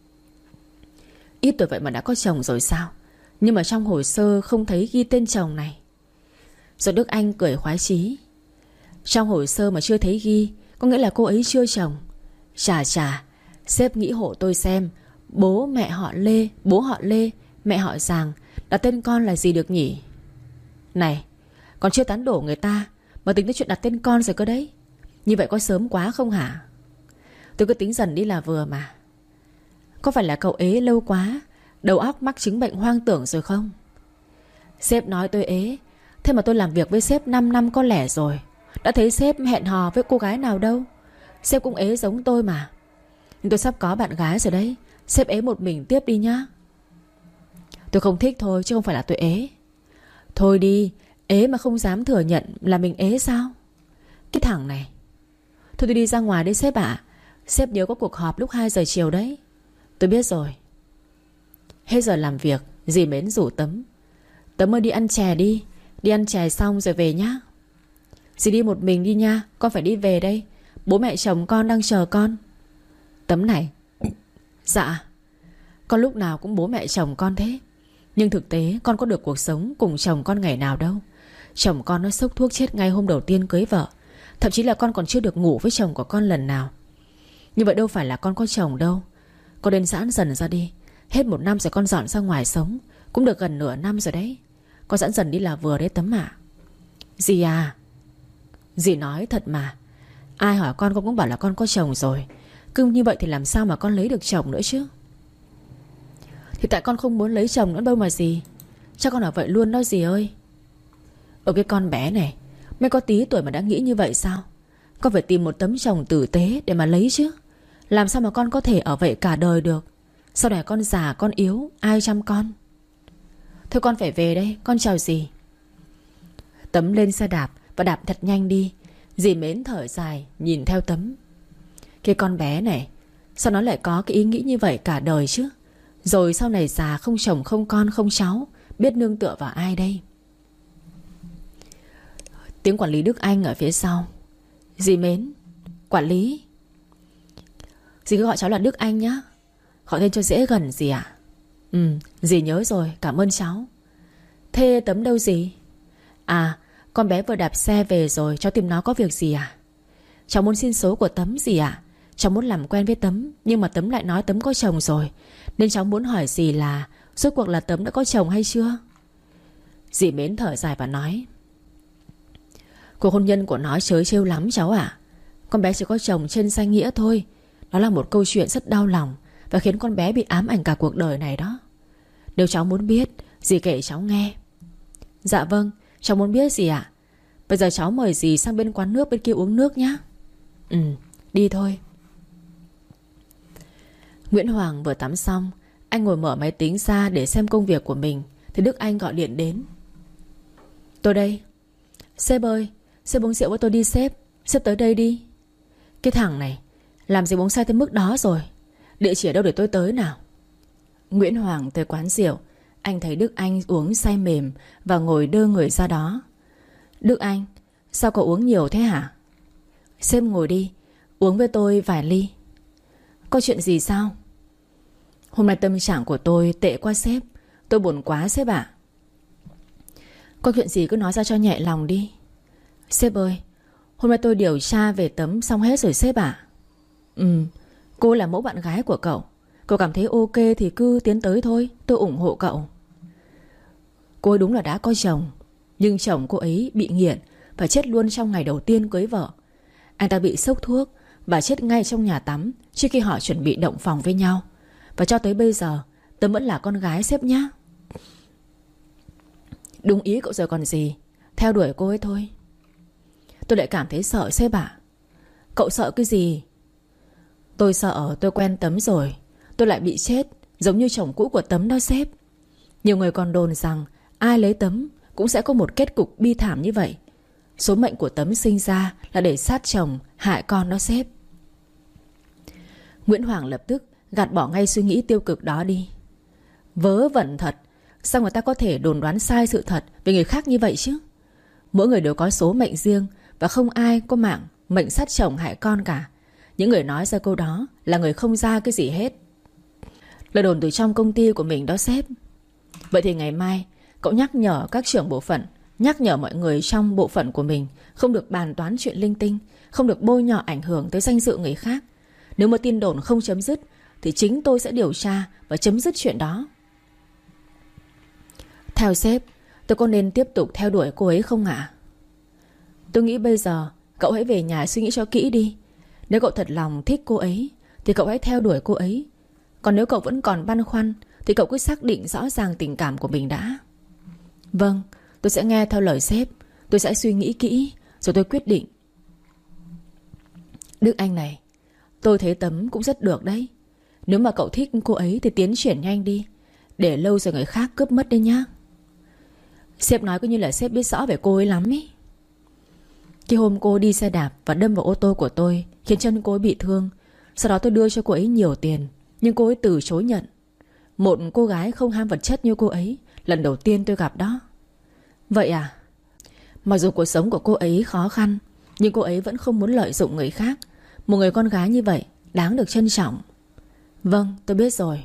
Ít tuổi vậy mà đã có chồng rồi sao? Nhưng mà trong hồ sơ không thấy ghi tên chồng này. Rồi Đức Anh cười khoái chí: trong hồ sơ mà chưa thấy ghi, có nghĩa là cô ấy chưa chồng. Chà, sếp nghĩ hộ tôi xem. Bố họ Lê, mẹ họ Giàng, đặt tên con là gì được nhỉ? Này, còn chưa tán đổ người ta mà tính tới chuyện đặt tên con rồi cơ đấy. Như vậy có sớm quá không hả? Tôi cứ tính dần đi là vừa mà. Có phải là cậu ế lâu quá, đầu óc mắc chứng bệnh hoang tưởng rồi không? Sếp nói tôi ế, thế mà tôi làm việc với sếp 5 năm có lẻ rồi. Đã thấy sếp hẹn hò với cô gái nào đâu. Sếp cũng ế giống tôi mà. Nhưng tôi sắp có bạn gái rồi đấy. Sếp ế một mình tiếp đi nhá. Tôi không thích thôi chứ không phải là tôi ế. Thôi đi, ế mà không dám thừa nhận là mình ế sao? Cái thằng này. Thôi tôi đi ra ngoài đây sếp ạ. Sếp nhớ có cuộc họp lúc 2 giờ chiều đấy. Tôi biết rồi. Hết giờ làm việc, dì Mến rủ Tấm: Tấm ơi đi ăn chè đi. Đi ăn chè xong rồi về nhá. Dì đi một mình đi nha, con phải đi về đây. Bố mẹ chồng con đang chờ con. Tấm này: dạ. Con lúc nào cũng bố mẹ chồng con thế. Nhưng thực tế con có được cuộc sống cùng chồng con ngày nào đâu. Chồng con nó sốc thuốc chết ngay hôm đầu tiên cưới vợ. Thậm chí là con còn chưa được ngủ với chồng của con lần nào. Như vậy đâu phải là con có chồng đâu. Con nên giãn dần ra đi. Hết 1 năm rồi con dọn ra ngoài sống. Cũng được gần nửa năm rồi đấy. Con giãn dần đi là vừa đấy Tấm ạ. Dì à? Dì nói thật mà. Ai hỏi con cũng bảo là con có chồng rồi. Cứ như vậy thì làm sao mà con lấy được chồng nữa chứ? Thì tại con không muốn lấy chồng nữa đâu mà dì. Cho con ở vậy luôn đó dì ơi. Ở cái con bé này, mới có tí tuổi mà đã nghĩ như vậy sao? Con phải tìm một tấm chồng tử tế để mà lấy chứ. Làm sao mà con có thể ở vậy cả đời được? Sau này con già con yếu, ai chăm con? Thôi con phải về đây, con chào dì. Tấm lên xe đạp và đạp thật nhanh đi. Dì Mến thở dài nhìn theo Tấm. Cái con bé này, sao nó lại có cái ý nghĩ như vậy cả đời chứ? Rồi sau này già không chồng không con không cháu, biết nương tựa vào ai đây? Tiếng quản lý Đức Anh ở phía sau. Dì Mến. Quản lý. Dì cứ gọi cháu là Đức Anh nhá. Gọi tên cho dễ gần dì ạ. Dì nhớ rồi, cảm ơn cháu. Thế Tấm đâu dì? À, con bé vừa đạp xe về rồi, cháu tìm nó có việc gì à? Cháu muốn xin số của Tấm dì ạ. Cháu muốn làm quen với Tấm, nhưng mà Tấm lại nói Tấm có chồng rồi, nên cháu muốn hỏi dì là rốt cuộc là Tấm đã có chồng hay chưa? Dì Mến thở dài và nói: cuộc hôn nhân của nó trớ trêu lắm cháu ạ. Con bé chỉ có chồng trên danh nghĩa thôi. Đó là một câu chuyện rất đau lòng và khiến con bé bị ám ảnh cả cuộc đời này đó. Nếu cháu muốn biết, dì kể cháu nghe. Dạ vâng, cháu muốn biết dì ạ. Bây giờ cháu mời dì sang bên quán nước bên kia uống nước nhé. Đi thôi. Nguyễn Hoàng vừa tắm xong, anh ngồi mở máy tính ra để xem công việc của mình thì Đức Anh gọi điện đến. Tôi đây. Sếp ơi, sếp uống rượu với tôi đi sếp. Sếp tới đây đi. Cái thằng này làm gì uống say tới mức đó rồi. Địa chỉ ở đâu để tôi tới nào? Nguyễn Hoàng tới quán rượu. Anh thấy Đức Anh uống say mềm và ngồi đơ người ra đó. Đức Anh, sao cậu uống nhiều thế hả? Sếp ngồi đi, uống với tôi vài ly. Có chuyện gì sao? Hôm nay tâm trạng của tôi tệ quá sếp. Tôi buồn quá sếp ạ. Có chuyện gì cứ nói ra cho nhẹ lòng đi. Sếp ơi, hôm nay tôi điều tra về Tấm xong hết rồi sếp ạ. Cô là mẫu bạn gái của cậu. Cậu cảm thấy ok thì cứ tiến tới thôi. Tôi ủng hộ cậu. Cô ấy đúng là đã có chồng, nhưng chồng cô ấy bị nghiện và chết luôn trong ngày đầu tiên cưới vợ. Anh ta bị sốc thuốc và chết ngay trong nhà tắm trước khi họ chuẩn bị động phòng với nhau. Và cho tới bây giờ Tấm vẫn là con gái sếp nhá. Đúng ý cậu rồi còn gì. Theo đuổi cô ấy thôi. Tôi lại cảm thấy sợ sếp ạ. Cậu sợ cái gì? Tôi sợ tôi quen Tấm rồi tôi lại bị chết giống như chồng cũ của Tấm đó sếp. Nhiều người còn đồn rằng ai lấy Tấm cũng sẽ có một kết cục bi thảm như vậy. Số mệnh của Tấm sinh ra là để sát chồng hại con đó sếp. Nguyễn Hoàng lập tức gạt bỏ ngay suy nghĩ tiêu cực đó đi. Vớ vẩn thật. Sao người ta có thể đồn đoán sai sự thật về người khác như vậy chứ? Mỗi người đều có số mệnh riêng và không ai có mạng mệnh sát chồng hại con cả. Những người nói ra câu đó là người không ra cái gì hết. Lời đồn từ trong công ty của mình đó sếp. Vậy thì ngày mai cậu nhắc nhở các trưởng bộ phận, nhắc nhở mọi người trong bộ phận của mình không được bàn toán chuyện linh tinh, không được bôi nhọ ảnh hưởng tới danh dự người khác. Nếu mà tin đồn không chấm dứt thì chính tôi sẽ điều tra và chấm dứt chuyện đó. Theo sếp, tôi có nên tiếp tục theo đuổi cô ấy không ạ? Tôi nghĩ bây giờ cậu hãy về nhà suy nghĩ cho kỹ đi. Nếu cậu thật lòng thích cô ấy thì cậu hãy theo đuổi cô ấy. Còn nếu cậu vẫn còn băn khoăn thì cậu cứ xác định rõ ràng tình cảm của mình đã. Vâng, tôi sẽ nghe theo lời sếp. Tôi sẽ suy nghĩ kỹ rồi tôi quyết định. Đức Anh này, tôi thấy Tấm cũng rất được đấy. Nếu mà cậu thích cô ấy thì tiến triển nhanh đi, để lâu rồi người khác cướp mất đấy nhá. Sếp nói cứ như là sếp biết rõ về cô ấy lắm ý. Cái hôm cô đi xe đạp và đâm vào ô tô của tôi khiến chân cô ấy bị thương. Sau đó tôi đưa cho cô ấy nhiều tiền, nhưng cô ấy từ chối nhận. Một cô gái không ham vật chất như cô ấy lần đầu tiên tôi gặp đó. Vậy à? Mặc dù cuộc sống của cô ấy khó khăn, nhưng cô ấy vẫn không muốn lợi dụng người khác. Một người con gái như vậy đáng được trân trọng. Vâng, tôi biết rồi.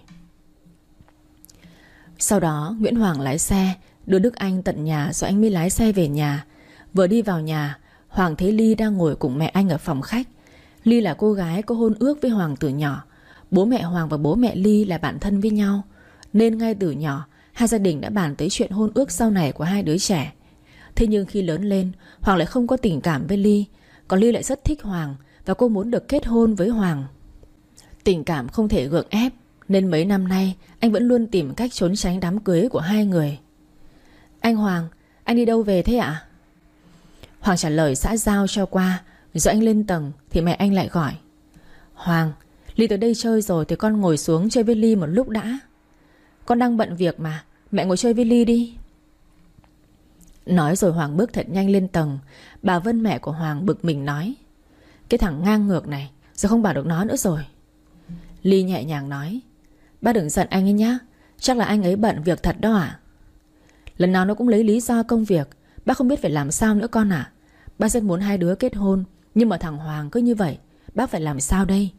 Sau đó Nguyễn Hoàng lái xe đưa Đức Anh tận nhà rồi anh mới lái xe về nhà. Vừa đi vào nhà, Hoàng thấy Ly đang ngồi cùng mẹ anh ở phòng khách. Ly là cô gái có hôn ước với Hoàng từ nhỏ. Bố mẹ Hoàng và bố mẹ Ly là bạn thân với nhau, nên ngay từ nhỏ hai gia đình đã bàn tới chuyện hôn ước sau này của hai đứa trẻ. Thế nhưng khi lớn lên, Hoàng lại không có tình cảm với Ly, còn Ly lại rất thích Hoàng và cô muốn được kết hôn với Hoàng. Tình cảm không thể gượng ép, nên mấy năm nay anh vẫn luôn tìm cách trốn tránh đám cưới của hai người. Anh Hoàng, anh đi đâu về thế ạ? Hoàng trả lời xã giao cho qua. Rồi anh lên tầng thì mẹ anh lại gọi. Hoàng, Ly tới đây chơi rồi thì con ngồi xuống chơi với Ly một lúc đã. Con đang bận việc mà, mẹ ngồi chơi với Ly đi. Nói rồi Hoàng bước thật nhanh lên tầng. Bà Vân mẹ của Hoàng bực mình nói: cái thằng ngang ngược này, giờ không bảo được nó nữa rồi. Ly nhẹ nhàng nói: bác đừng giận anh ấy nhá, chắc là anh ấy bận việc thật đó ạ. Lần nào nó cũng lấy lý do công việc, bác không biết phải làm sao nữa con ạ. Bác rất muốn hai đứa kết hôn, nhưng mà thằng Hoàng cứ như vậy, bác phải làm sao đây?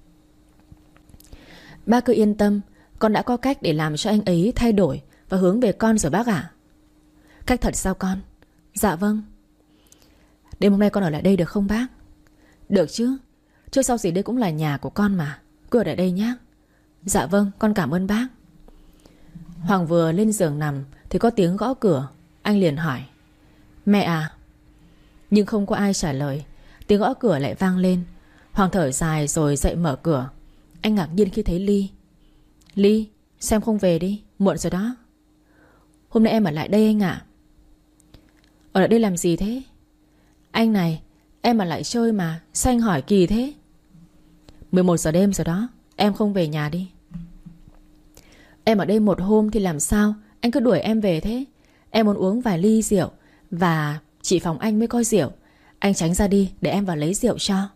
Bác cứ yên tâm, con đã có cách để làm cho anh ấy thay đổi và hướng về con rồi bác ạ. Cách thật sao con? Dạ vâng. Đêm hôm nay con ở lại đây được không bác? Được chứ, trước sau gì đây cũng là nhà của con mà. Cứ ở lại đây nhé. Dạ vâng, con cảm ơn bác. Hoàng vừa lên giường nằm thì có tiếng gõ cửa. Anh liền hỏi: Mẹ à? Nhưng không có ai trả lời. Tiếng gõ cửa lại vang lên. Hoàng thở dài rồi dậy mở cửa. Anh ngạc nhiên khi thấy Ly. Ly, sao em không về đi? Muộn rồi đó. Hôm nay em ở lại đây anh ạ. Ở lại đây làm gì thế? Anh này, em ở lại chơi mà, sao anh hỏi kỳ thế? 11 giờ đêm rồi đó, em không về nhà đi. Em ở đây một hôm thì làm sao anh cứ đuổi em về thế? Em muốn uống vài ly rượu, và chỉ phòng anh mới có rượu. Anh tránh ra đi để em vào lấy rượu cho.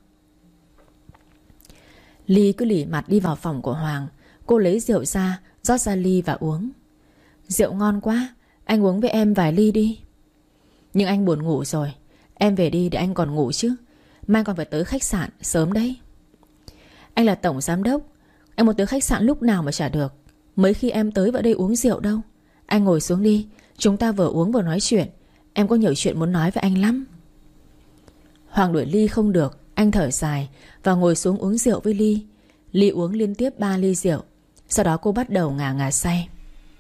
Ly cứ lỉ mặt đi vào phòng của Hoàng. Cô lấy rượu ra, rót ra ly và uống. Rượu ngon quá, anh uống với em vài ly đi. Nhưng anh buồn ngủ rồi. Em về đi để anh còn ngủ chứ. Mai còn phải tới khách sạn sớm đấy. Anh là tổng giám đốc, anh muốn tới khách sạn lúc nào mà chả được. Mấy khi em tới vào đây uống rượu đâu. Anh ngồi xuống đi, chúng ta vừa uống vừa nói chuyện. Em có nhiều chuyện muốn nói với anh lắm. Hoàng đuổi Ly không được. Anh thở dài và ngồi xuống uống rượu với Ly. Ly uống liên tiếp 3 ly rượu. Sau đó cô bắt đầu ngà ngà say.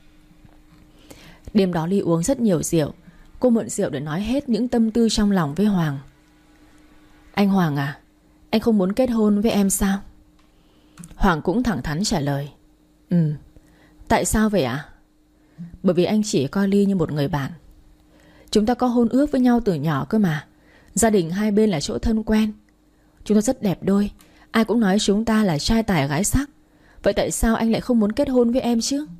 Đêm đó Ly uống rất nhiều rượu. Cô mượn rượu để nói hết những tâm tư trong lòng với Hoàng. Anh Hoàng à, anh không muốn kết hôn với em sao? Hoàng cũng thẳng thắn trả lời: Tại sao vậy ạ? Bởi vì anh chỉ coi Ly như một người bạn. Chúng ta có hôn ước với nhau từ nhỏ cơ mà. Gia đình hai bên là chỗ thân quen. Chúng ta rất đẹp đôi. Ai cũng nói chúng ta là trai tài gái sắc. Vậy tại sao anh lại không muốn kết hôn với em chứ?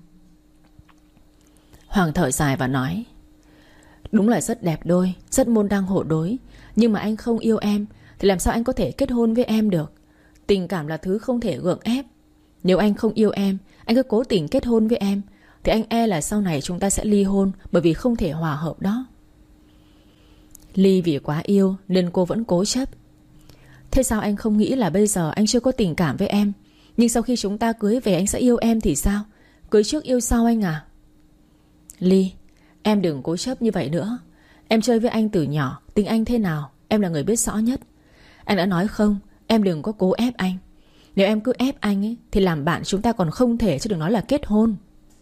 Hoàng thở dài và nói: Đúng là rất đẹp đôi, rất môn đăng hộ đối. Nhưng mà anh không yêu em thì làm sao anh có thể kết hôn với em được? Tình cảm là thứ không thể gượng ép. Nếu anh không yêu em, anh cứ cố tình kết hôn với em, thì anh e là sau này chúng ta sẽ ly hôn, bởi vì không thể hòa hợp đó. Ly vì quá yêu nên cô vẫn cố chấp. Thế sao anh không nghĩ là bây giờ anh chưa có tình cảm với em, nhưng sau khi chúng ta cưới về anh sẽ yêu em thì sao? Cưới trước yêu sau anh à? Ly, em đừng cố chấp như vậy nữa. Em chơi với anh từ nhỏ, tính anh thế nào em là người biết rõ nhất. Anh đã nói không, em đừng có cố ép anh. Nếu em cứ ép anh ấy, thì làm bạn chúng ta còn không thể, chứ đừng nói là kết hôn.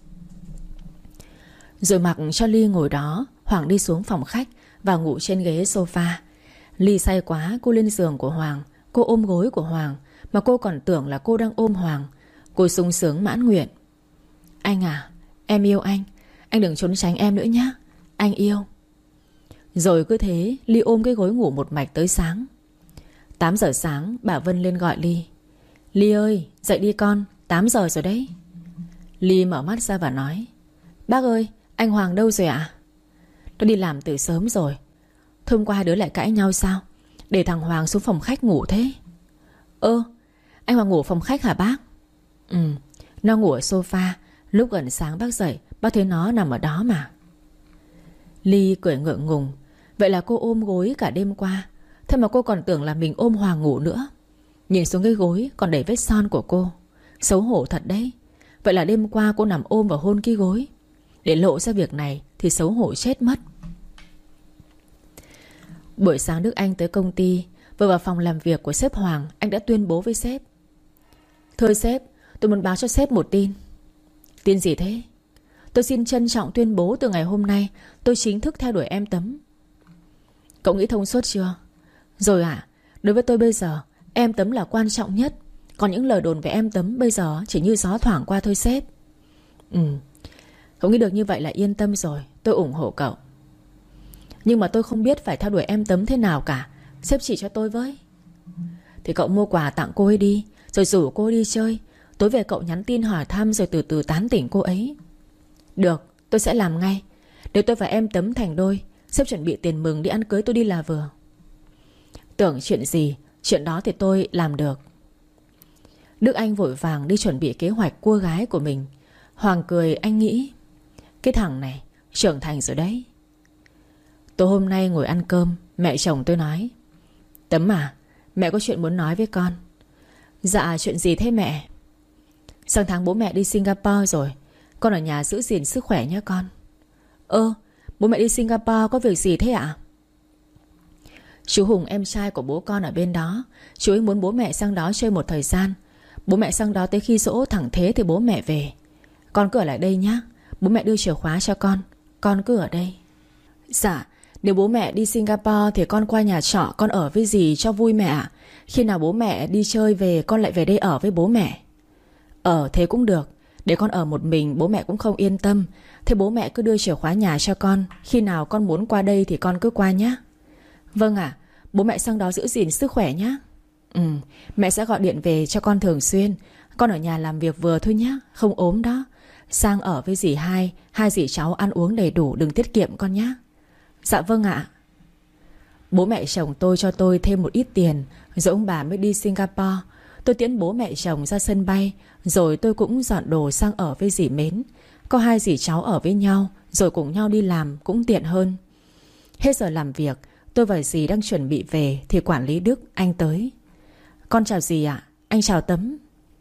Rồi mặc cho Ly ngồi đó, Hoàng đi xuống phòng khách và ngủ trên ghế sofa. Ly say quá, cô lên giường của Hoàng. Cô ôm gối của Hoàng, mà cô còn tưởng là cô đang ôm Hoàng. Cô sung sướng mãn nguyện. Anh à, em yêu anh. Anh đừng trốn tránh em nữa nhé. Anh yêu. Rồi cứ thế Ly ôm cái gối ngủ một mạch tới sáng. 8 giờ sáng bà Vân lên gọi Ly. Ly ơi, dậy đi con, 8 giờ rồi đấy. Ly mở mắt ra và nói: Bác ơi, anh Hoàng đâu rồi ạ? Nó đi làm từ sớm rồi. Thôi hôm qua hai đứa lại cãi nhau sao? Để thằng Hoàng xuống phòng khách ngủ thế? Anh Hoàng ngủ phòng khách hả bác? Nó ngủ ở sofa. Lúc gần sáng bác dậy, bác thấy nó nằm ở đó mà. Ly cười ngượng ngùng. Vậy là cô ôm gối cả đêm qua. Thế mà cô còn tưởng là mình ôm Hoàng ngủ nữa. Nhìn xuống cái gối còn đầy vết son của cô. Xấu hổ thật đấy. Vậy là đêm qua cô nằm ôm và hôn cái gối. Để lộ ra việc này thì xấu hổ chết mất. Buổi sáng Đức Anh tới công ty. Vừa vào phòng làm việc của sếp Hoàng, anh đã tuyên bố với sếp: Thưa sếp, tôi muốn báo cho sếp một tin. Tin gì thế? Tôi xin trân trọng tuyên bố từ ngày hôm nay tôi chính thức theo đuổi em Tấm. Cậu nghĩ thông suốt chưa? Rồi ạ. Đối với tôi bây giờ em Tấm là quan trọng nhất. Còn những lời đồn về em Tấm bây giờ chỉ như gió thoảng qua thôi sếp. Cậu nghĩ được như vậy là yên tâm rồi. Tôi ủng hộ cậu. Nhưng mà tôi không biết phải theo đuổi em Tấm thế nào cả. Sếp chỉ cho tôi với. Thì cậu mua quà tặng cô ấy đi, rồi rủ cô ấy đi chơi. Tối về cậu nhắn tin hỏi thăm, rồi từ từ tán tỉnh cô ấy. Được, tôi sẽ làm ngay. Nếu tôi và em Tấm thành đôi, sếp chuẩn bị tiền mừng đi ăn cưới tôi đi là vừa. Tưởng chuyện gì, chuyện đó thì tôi làm được. Đức Anh vội vàng đi chuẩn bị kế hoạch cua gái của mình. Hoàng cười, anh nghĩ: Cái thằng này trưởng thành rồi đấy. Tối hôm nay ngồi ăn cơm, mẹ chồng tôi nói: Tấm à, mẹ có chuyện muốn nói với con. Dạ, chuyện gì thế mẹ? Sang tháng bố mẹ đi Singapore rồi. Con ở nhà giữ gìn sức khỏe nhé con. Bố mẹ đi Singapore có việc gì thế ạ? Chú Hùng em trai của bố con ở bên đó. Chú ấy muốn bố mẹ sang đó chơi một thời gian. Bố mẹ sang đó tới khi dỗ thẳng thế thì bố mẹ về. Con cứ ở lại đây nhé. Bố mẹ đưa chìa khóa cho con. Con cứ ở đây. Dạ, nếu bố mẹ đi Singapore thì con qua nhà trọ con ở với dì cho vui mẹ ạ. Khi nào bố mẹ đi chơi về con lại về đây ở với bố mẹ. Thế cũng được. Để con ở một mình bố mẹ cũng không yên tâm. Thế bố mẹ cứ đưa chìa khóa nhà cho con. Khi nào con muốn qua đây thì con cứ qua nhé. Vâng ạ. Bố mẹ sang đó giữ gìn sức khỏe nhé. Mẹ sẽ gọi điện về cho con thường xuyên. Con ở nhà làm việc vừa thôi nhé, không ốm đó. Sang ở với dì hai dì cháu ăn uống đầy đủ, đừng tiết kiệm con nhé. Dạ vâng ạ. Bố mẹ chồng tôi cho tôi thêm một ít tiền, rồi ông bà mới đi Singapore. Tôi tiễn bố mẹ chồng ra sân bay, rồi tôi cũng dọn đồ sang ở với dì Mến. Có hai dì cháu ở với nhau, rồi cùng nhau đi làm cũng tiện hơn. Hết giờ làm việc, tôi và dì đang chuẩn bị về thì quản lý Đức anh tới. Con chào dì ạ. Anh chào Tấm.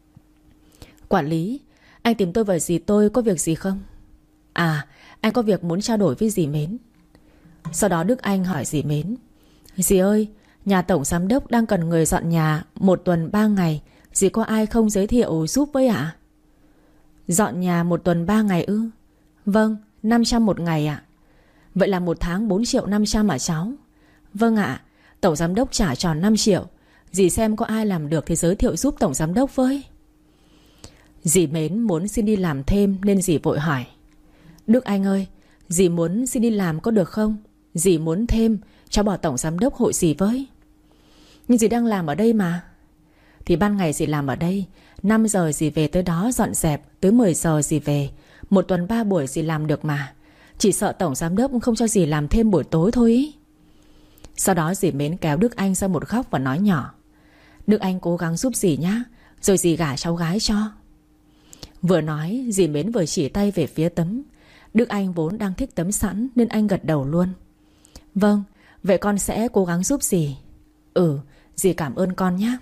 Quản lý, anh tìm tôi và dì tôi có việc gì không? À, anh có việc muốn trao đổi với dì Mến. Sau đó Đức Anh hỏi dì Mến: Dì ơi, nhà tổng giám đốc đang cần người dọn nhà 1 tuần 3 ngày. Dì có ai không giới thiệu giúp với ạ? Dọn nhà 1 tuần 3 ngày ư? Vâng, 500 một ngày ạ. Vậy là 1 tháng 4.500.000 à cháu? Vâng ạ, tổng giám đốc trả tròn 5 triệu. Dì xem có ai làm được thì giới thiệu giúp tổng giám đốc với. Dì Mến muốn xin đi làm thêm nên dì vội hỏi: Đức Anh ơi, dì muốn xin đi làm có được không? Dì muốn thêm, cháu bảo tổng giám đốc hội dì với. Nhưng dì đang làm ở đây mà. Thì ban ngày dì làm ở đây, 5 giờ dì về tới đó dọn dẹp, tới 10 giờ dì về. 1 tuần 3 buổi dì làm được mà. Chỉ sợ tổng giám đốc không cho dì làm thêm buổi tối thôi ý. Sau đó dì Mến kéo Đức Anh ra một góc và nói nhỏ: Đức Anh cố gắng giúp dì nhá, rồi dì gả cháu gái cho. Vừa nói dì Mến vừa chỉ tay về phía Tấm. Đức Anh vốn đang thích Tấm sẵn nên anh gật đầu luôn. Vâng, vậy con sẽ cố gắng giúp dì. Dì cảm ơn con nhé.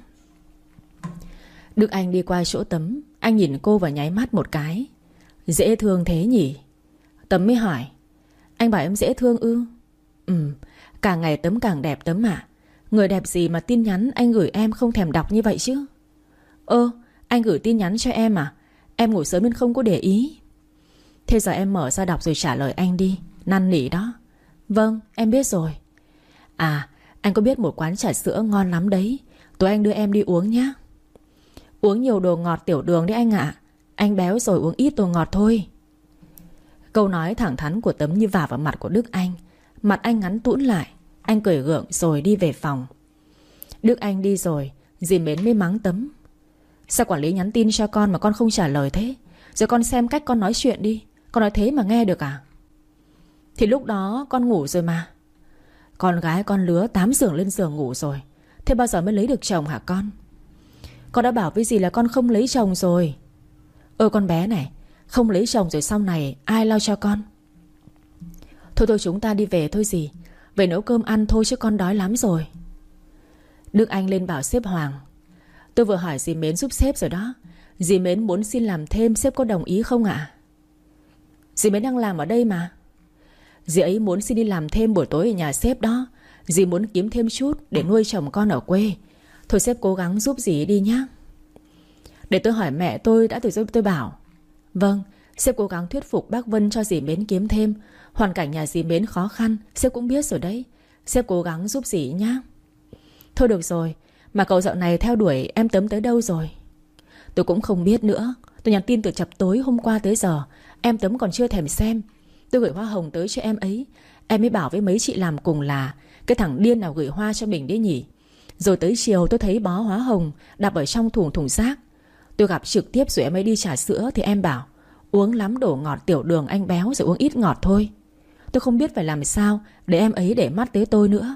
Đức Anh đi qua chỗ Tấm. Anh nhìn cô và nháy mắt một cái. Dễ thương thế nhỉ? Tấm mới hỏi: Anh bảo em dễ thương ư? Càng ngày Tấm càng đẹp Tấm ạ. Người đẹp gì mà tin nhắn anh gửi em không thèm đọc như vậy chứ? Anh gửi tin nhắn cho em à? Em ngủ sớm nên không có để ý. Thế giờ em mở ra đọc rồi trả lời anh đi, năn nỉ đó. Vâng, em biết rồi. À, anh có biết một quán trà sữa ngon lắm đấy. Tối anh đưa em đi uống nhé. Uống nhiều đồ ngọt tiểu đường đấy anh ạ. Anh béo rồi, uống ít đồ ngọt thôi. Câu nói thẳng thắn của Tấm như vả vào mặt của Đức Anh. Mặt anh ngắn tũn lại. Anh cười gượng rồi đi về phòng. Đức Anh đi rồi, dì Mến mới mắng Tấm: Sao quản lý nhắn tin cho con mà con không trả lời thế? Rồi con xem cách con nói chuyện đi. Con nói thế mà nghe được à? Thì lúc đó con ngủ rồi mà. Con gái con lứa 8 giường lên giường ngủ rồi. Thế bao giờ mới lấy được chồng hả con? Con đã bảo với dì là con không lấy chồng rồi. Con bé này, không lấy chồng rồi sau này ai lo cho con? Thôi chúng ta đi về thôi dì. Về nấu cơm ăn thôi chứ con đói lắm rồi. Đức Anh lên bảo sếp Hoàng: Tôi vừa hỏi dì Mến giúp sếp rồi đó. Dì Mến muốn xin làm thêm, sếp có đồng ý không ạ? Dì Mến đang làm ở đây mà. Dì ấy muốn xin đi làm thêm buổi tối ở nhà sếp đó. Dì muốn kiếm thêm chút để nuôi chồng con ở quê. Thôi sếp cố gắng giúp dì ấy đi nhá. Để tôi hỏi mẹ tôi đã, rồi tôi bảo. Vâng, sếp cố gắng thuyết phục bác Vân cho dì Mến kiếm thêm. Hoàn cảnh nhà dì Mến khó khăn, sếp cũng biết rồi đấy. Sếp cố gắng giúp dì nhá. Thôi được rồi, mà cậu dạo này theo đuổi em Tấm tới đâu rồi? Tôi cũng không biết nữa. Tôi nhắn tin từ chập tối hôm qua tới giờ, em Tấm còn chưa thèm xem. Tôi gửi hoa hồng tới cho em ấy. Em mới bảo với mấy chị làm cùng là cái thằng điên nào gửi hoa cho mình đấy nhỉ. Rồi tới chiều tôi thấy bó hoa hồng đặt ở trong thùng rác. Tôi gặp trực tiếp rồi em ấy đi trà sữa thì em bảo uống lắm đồ ngọt tiểu đường anh béo, rồi uống ít ngọt thôi. Tôi không biết phải làm sao để em ấy để mắt tới tôi nữa.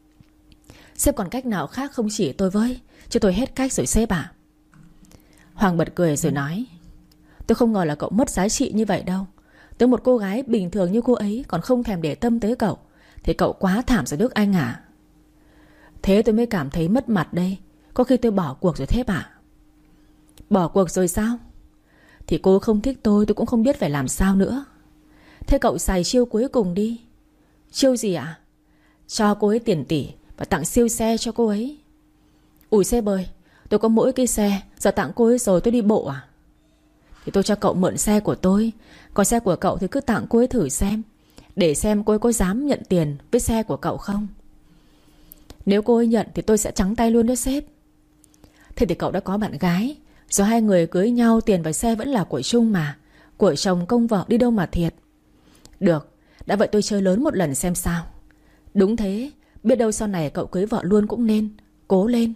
Sếp còn cách nào khác không chỉ tôi với, chứ tôi hết cách rồi sếp ạ. Hoàng bật cười rồi nói: Tôi không ngờ là cậu mất giá trị như vậy đâu. Tới một cô gái bình thường như cô ấy còn không thèm để tâm tới cậu. thì cậu quá thảm rồi Đức Anh à. Thế tôi mới cảm thấy mất mặt đây. Có khi tôi bỏ cuộc rồi thế ạ. Bỏ cuộc rồi sao? Thì cô không thích tôi cũng không biết phải làm sao nữa. Thế cậu xài chiêu cuối cùng đi. Chiêu gì ạ? Cho cô ấy tiền tỷ và tặng siêu xe cho cô ấy. Ủi xe bơi, tôi có mỗi cái xe, giờ tặng cô ấy rồi tôi đi bộ à? Thì tôi cho cậu mượn xe của tôi, còn xe của cậu thì cứ tặng cô ấy thử xem, để xem cô ấy có dám nhận tiền với xe của cậu không. Nếu cô ấy nhận thì tôi sẽ trắng tay luôn đó sếp. Thế thì cậu đã có bạn gái, rồi hai người cưới nhau, tiền và xe vẫn là của chung mà. Của chồng công vợ đi đâu mà thiệt. Được, đã vậy tôi chơi lớn một lần xem sao. Đúng thế, biết đâu sau này cậu cưới vợ luôn cũng nên. Cố lên.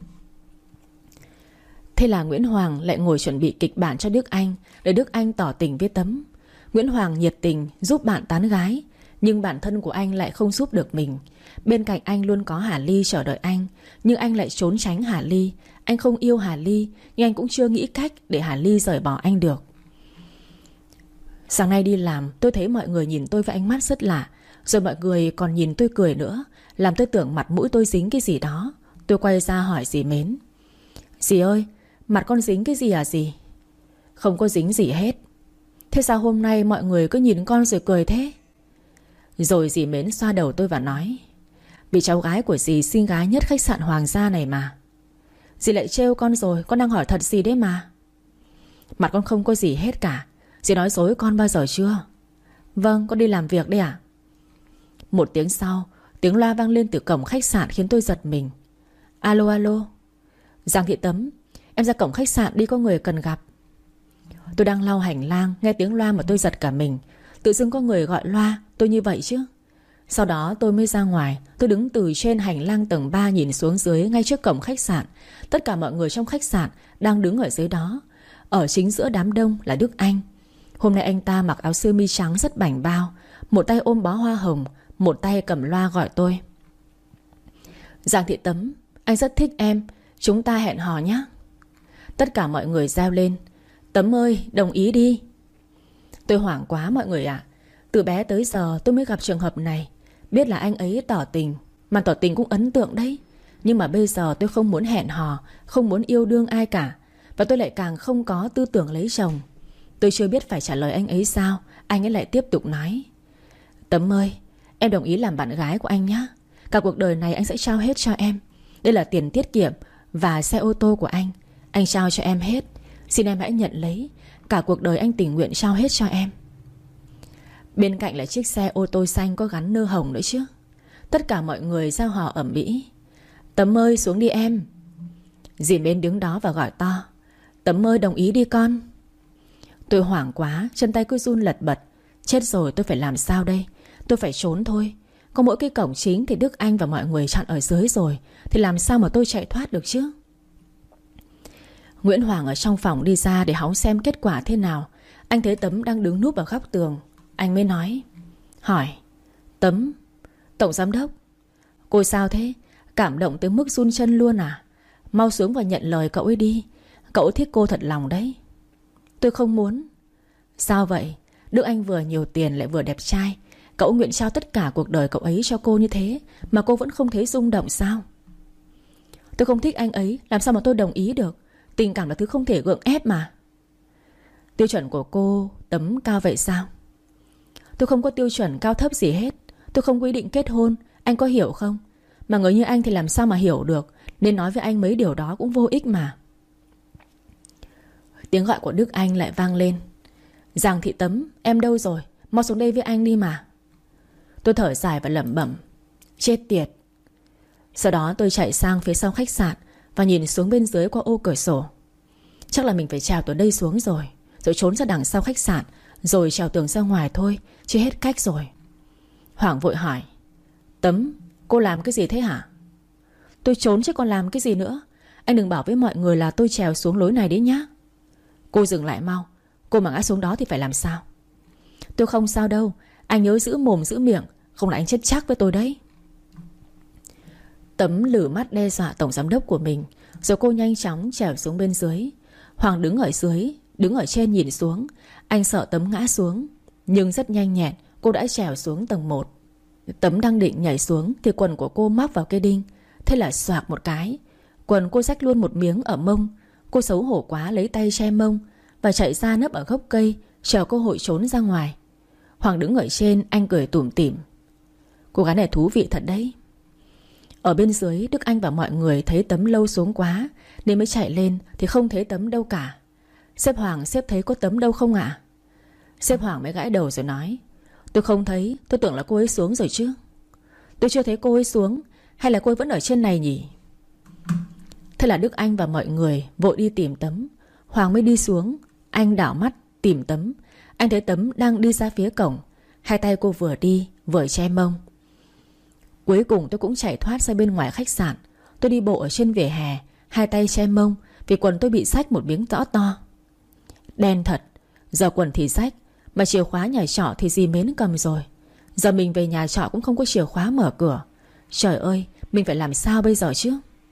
Thế là Nguyễn Hoàng lại ngồi chuẩn bị kịch bản cho Đức Anh, để Đức Anh tỏ tình với Tấm. Nguyễn Hoàng nhiệt tình giúp bạn tán gái, nhưng bản thân của anh lại không giúp được mình. Bên cạnh anh luôn có Hà Ly chờ đợi anh, nhưng anh lại trốn tránh Hà Ly. Anh không yêu Hà Ly, nhưng anh cũng chưa nghĩ cách để Hà Ly rời bỏ anh được. Sáng nay đi làm, tôi thấy mọi người nhìn tôi với ánh mắt rất lạ. Rồi mọi người còn nhìn tôi cười nữa, làm tôi tưởng mặt mũi tôi dính cái gì đó. Tôi quay ra hỏi dì Mến. Dì ơi, mặt con dính cái gì à dì? Không có dính gì hết. Thế sao hôm nay mọi người cứ nhìn con rồi cười thế? Rồi dì Mến xoa đầu tôi và nói. Vì cháu gái của dì xinh gái nhất khách sạn Hoàng gia này mà. Dì lại trêu con rồi, con đang hỏi thật gì đấy mà. Mặt con không có gì hết cả. Dì nói dối con bao giờ chưa? Vâng, con đi làm việc đây ạ. Một tiếng sau, tiếng loa vang lên từ cổng khách sạn khiến tôi giật mình. Alo alo. Giang Thị Tấm, em ra cổng khách sạn đi, có người cần gặp. Tôi đang lau hành lang, nghe tiếng loa mà tôi giật cả mình. Tự dưng có người gọi loa, tôi như vậy chứ. Sau đó tôi mới ra ngoài. Tôi đứng từ trên hành lang tầng 3 nhìn xuống dưới ngay trước cổng khách sạn. Tất cả mọi người trong khách sạn đang đứng ở dưới đó. Ở chính giữa đám đông là Đức Anh. Hôm nay anh ta mặc áo sơ mi trắng rất bảnh bao, một tay ôm bó hoa hồng, một tay cầm loa gọi tôi. Giang Thị Tấm, anh rất thích em, chúng ta hẹn hò nhé. Tất cả mọi người reo lên. Tấm ơi, đồng ý đi. Tôi hoảng quá mọi người ạ. Từ bé tới giờ tôi mới gặp trường hợp này. Biết là anh ấy tỏ tình, mà tỏ tình cũng ấn tượng đấy. Nhưng mà bây giờ tôi không muốn hẹn hò, không muốn yêu đương ai cả. Và tôi lại càng không có tư tưởng lấy chồng. Tôi chưa biết phải trả lời anh ấy sao. Anh ấy lại tiếp tục nói. Tấm ơi, em đồng ý làm bạn gái của anh nhé. Cả cuộc đời này anh sẽ trao hết cho em. Đây là tiền tiết kiệm và xe ô tô của anh. Anh trao cho em hết. Xin em hãy nhận lấy. Cả cuộc đời anh tình nguyện trao hết cho em. Bên cạnh là chiếc xe ô tô xanh có gắn nơ hồng nữa chứ. Tất cả mọi người reo hò ầm ĩ. Tấm ơi, xuống đi em. Dì Mến đứng đó và gọi to. Tấm ơi, đồng ý đi con. Tôi hoảng quá, chân tay cứ run lật bật. Chết rồi, tôi phải làm sao đây? Tôi phải trốn thôi. Có mỗi cái cổng chính thì Đức Anh và mọi người chặn ở dưới rồi, thì làm sao mà tôi chạy thoát được chứ? Nguyễn Hoàng ở trong phòng đi ra để hóng xem kết quả thế nào. Anh thấy Tấm đang đứng núp vào góc tường. Anh mới nói. Hỏi. Tấm, tổng giám đốc, cô sao thế? Cảm động tới mức run chân luôn à? Mau xuống và nhận lời cậu ấy đi. Cậu thích cô thật lòng đấy. Tôi không muốn. Sao vậy? Đức Anh vừa nhiều tiền lại vừa đẹp trai. Cậu nguyện trao tất cả cuộc đời cậu ấy cho cô như thế, mà cô vẫn không thấy rung động sao? Tôi không thích anh ấy, làm sao mà tôi đồng ý được? Tình cảm là thứ không thể gượng ép mà. Tiêu chuẩn của cô Tấm cao vậy sao? Tôi không có tiêu chuẩn cao thấp gì hết. Tôi không quy định kết hôn. Anh có hiểu không? Mà người như anh thì làm sao mà hiểu được. Nên nói với anh mấy điều đó cũng vô ích mà. Tiếng gọi của Đức Anh lại vang lên. Giang Thị Tấm, em đâu rồi? Mau xuống đây với anh đi mà. Tôi thở dài và lẩm bẩm. Chết tiệt. Sau đó tôi chạy sang phía sau khách sạn và nhìn xuống bên dưới qua ô cửa sổ. Chắc là mình phải trèo từ đây xuống rồi, rồi trốn ra đằng sau khách sạn, rồi trèo tường ra ngoài thôi, chứ hết cách rồi. Hoàng vội hỏi. Tấm, cô làm cái gì thế hả? Tôi trốn chứ còn làm cái gì nữa. Anh đừng bảo với mọi người là tôi trèo xuống lối này đấy nhá. Cô dừng lại mau. Cô mà ngã xuống đó thì phải làm sao? Tôi không sao đâu. Anh nhớ giữ mồm giữ miệng, không là anh chết chắc với tôi đấy. Tấm lử mắt đe dọa tổng giám đốc của mình. Rồi cô nhanh chóng trèo xuống bên dưới. Hoàng đứng ở dưới, đứng ở trên nhìn xuống. Anh sợ Tấm ngã xuống, nhưng rất nhanh nhẹn cô đã trèo xuống tầng 1. Tấm đang định nhảy xuống thì quần của cô móc vào cây đinh. Thế là xoạc một cái, quần cô rách luôn một miếng ở mông. Cô xấu hổ quá lấy tay che mông và chạy ra nấp ở gốc cây, chờ cơ hội trốn ra ngoài. Hoàng đứng ở trên, anh cười tủm tỉm. Cô gái này thú vị thật đấy. Ở bên dưới, Đức Anh và mọi người thấy Tấm lâu xuống quá nên mới chạy lên thì không thấy Tấm đâu cả. Sếp Hoàng, sếp thấy có Tấm đâu không ạ? Sếp Hoàng mới gãi đầu rồi nói: Tôi không thấy, tôi tưởng là cô ấy xuống rồi chứ. Tôi chưa thấy cô ấy xuống. Hay là cô ấy vẫn ở trên này nhỉ? Thế là Đức Anh và mọi người vội đi tìm Tấm. Hoàng mới đi xuống. Anh đảo mắt tìm Tấm. Anh thấy Tấm đang đi ra phía cổng. Hai tay cô vừa đi vừa che mông. Cuối cùng tôi cũng chạy thoát ra bên ngoài khách sạn. Tôi đi bộ ở trên vỉa hè, hai tay che mông vì quần tôi bị xách một miếng rõ to. Đen thật. Giờ quần thì xách, mà chìa khóa nhà trọ thì dì Mến cầm rồi. Giờ mình về nhà trọ cũng không có chìa khóa mở cửa. Trời ơi, mình phải làm sao bây giờ chứ?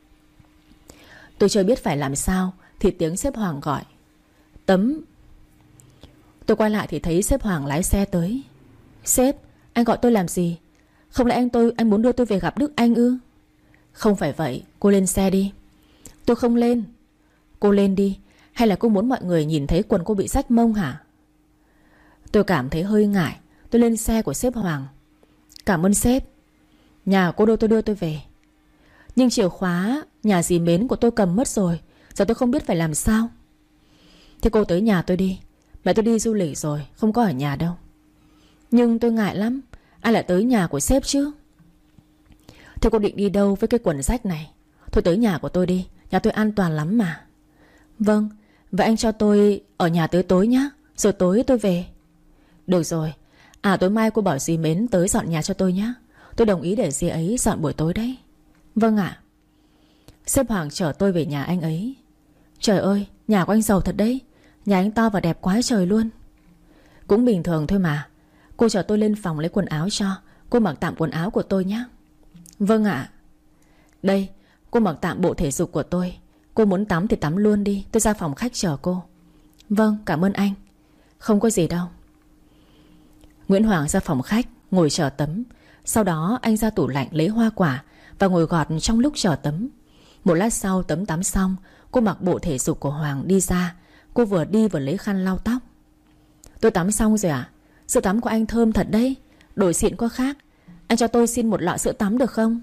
Tôi chưa biết phải làm sao thì tiếng sếp Hoàng gọi: Tấm. Tôi quay lại thì thấy sếp Hoàng lái xe tới. Sếp, anh gọi tôi làm gì? Không lẽ anh muốn đưa tôi về gặp Đức Anh ư? Không phải vậy, cô lên xe đi. Tôi không lên. Cô lên đi. Hay là cô muốn mọi người nhìn thấy quần cô bị rách mông hả? Tôi cảm thấy hơi ngại. Tôi lên xe của sếp Hoàng. Cảm ơn sếp. Nhà cô tôi đưa tôi về. Nhưng chìa khóa nhà dì Mến của tôi cầm mất rồi. Giờ tôi không biết phải làm sao. Thế cô tới nhà tôi đi. Mẹ tôi đi du lịch rồi, không có ở nhà đâu. Nhưng tôi ngại lắm. Ai lại tới nhà của sếp chứ? Thế cô định đi đâu với cái quần rách này? Thôi tới nhà của tôi đi. Nhà tôi an toàn lắm mà. Vâng. Vậy anh cho tôi ở nhà tới tối nhé. Rồi tối tôi về. Được rồi. À tối mai cô bảo dì Mến tới dọn nhà cho tôi nhé. Tôi đồng ý để dì ấy dọn buổi tối đấy. Vâng ạ. Sếp Hoàng chở tôi về nhà anh ấy. Trời ơi, nhà của anh giàu thật đấy. Nhà anh to và đẹp quá trời luôn. Cũng bình thường thôi mà. Cô chở tôi lên phòng lấy quần áo cho. Cô mặc tạm quần áo của tôi nhé. Vâng ạ. Đây, cô mặc tạm bộ thể dục của tôi. Cô muốn tắm thì tắm luôn đi. Tôi ra phòng khách chờ cô. Vâng, cảm ơn anh. Không có gì đâu. Nguyễn Hoàng ra phòng khách ngồi chờ Tấm. Sau đó anh ra tủ lạnh lấy hoa quả và ngồi gọt trong lúc chờ Tấm. Một lát sau Tấm tắm xong, cô mặc bộ thể dục của Hoàng đi ra. Cô vừa đi vừa lấy khăn lau tóc. Tôi tắm xong rồi ạ. Sữa tắm của anh thơm thật đấy. Đổi xịn có khác. Anh cho tôi xin một lọ sữa tắm được không?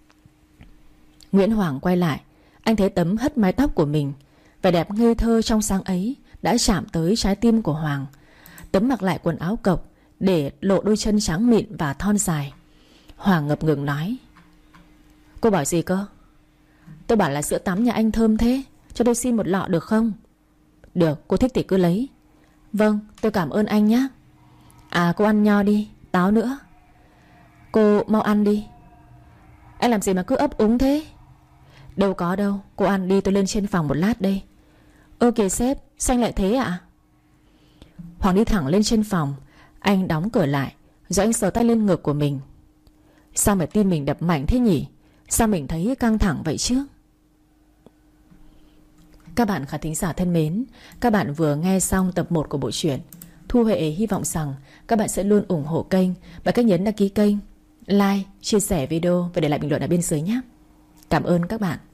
Nguyễn Hoàng quay lại. Anh thấy Tấm hất mái tóc của mình. Vẻ đẹp ngây thơ trong sáng ấy đã chạm tới trái tim của Hoàng. Tấm mặc lại quần áo cộc để lộ đôi chân trắng mịn và thon dài. Hoàng ngập ngừng nói: Cô bảo gì cơ? Tôi bảo là sữa tắm nhà anh thơm thế, cho tôi xin một lọ được không? Được, cô thích thì cứ lấy. Vâng, tôi cảm ơn anh nhé. À cô ăn nho đi, táo nữa. Cô mau ăn đi. Anh làm gì mà cứ ấp úng thế? Đâu có đâu, cô ăn đi, tôi lên trên phòng một lát đây. Ơ kìa sếp, sao anh lại thế ạ? Hoàng đi thẳng lên trên phòng. Anh đóng cửa lại rồi anh sờ tay lên ngực của mình. Sao mà tim mình đập mạnh thế nhỉ? Sao mình thấy căng thẳng vậy chứ? Các bạn khán thính giả thân mến, các bạn vừa nghe xong tập 1 của bộ truyện. Thu Huệ hy vọng rằng các bạn sẽ luôn ủng hộ kênh bằng cách nhấn đăng ký kênh, like, chia sẻ video và để lại bình luận ở bên dưới nhé. Cảm ơn các bạn.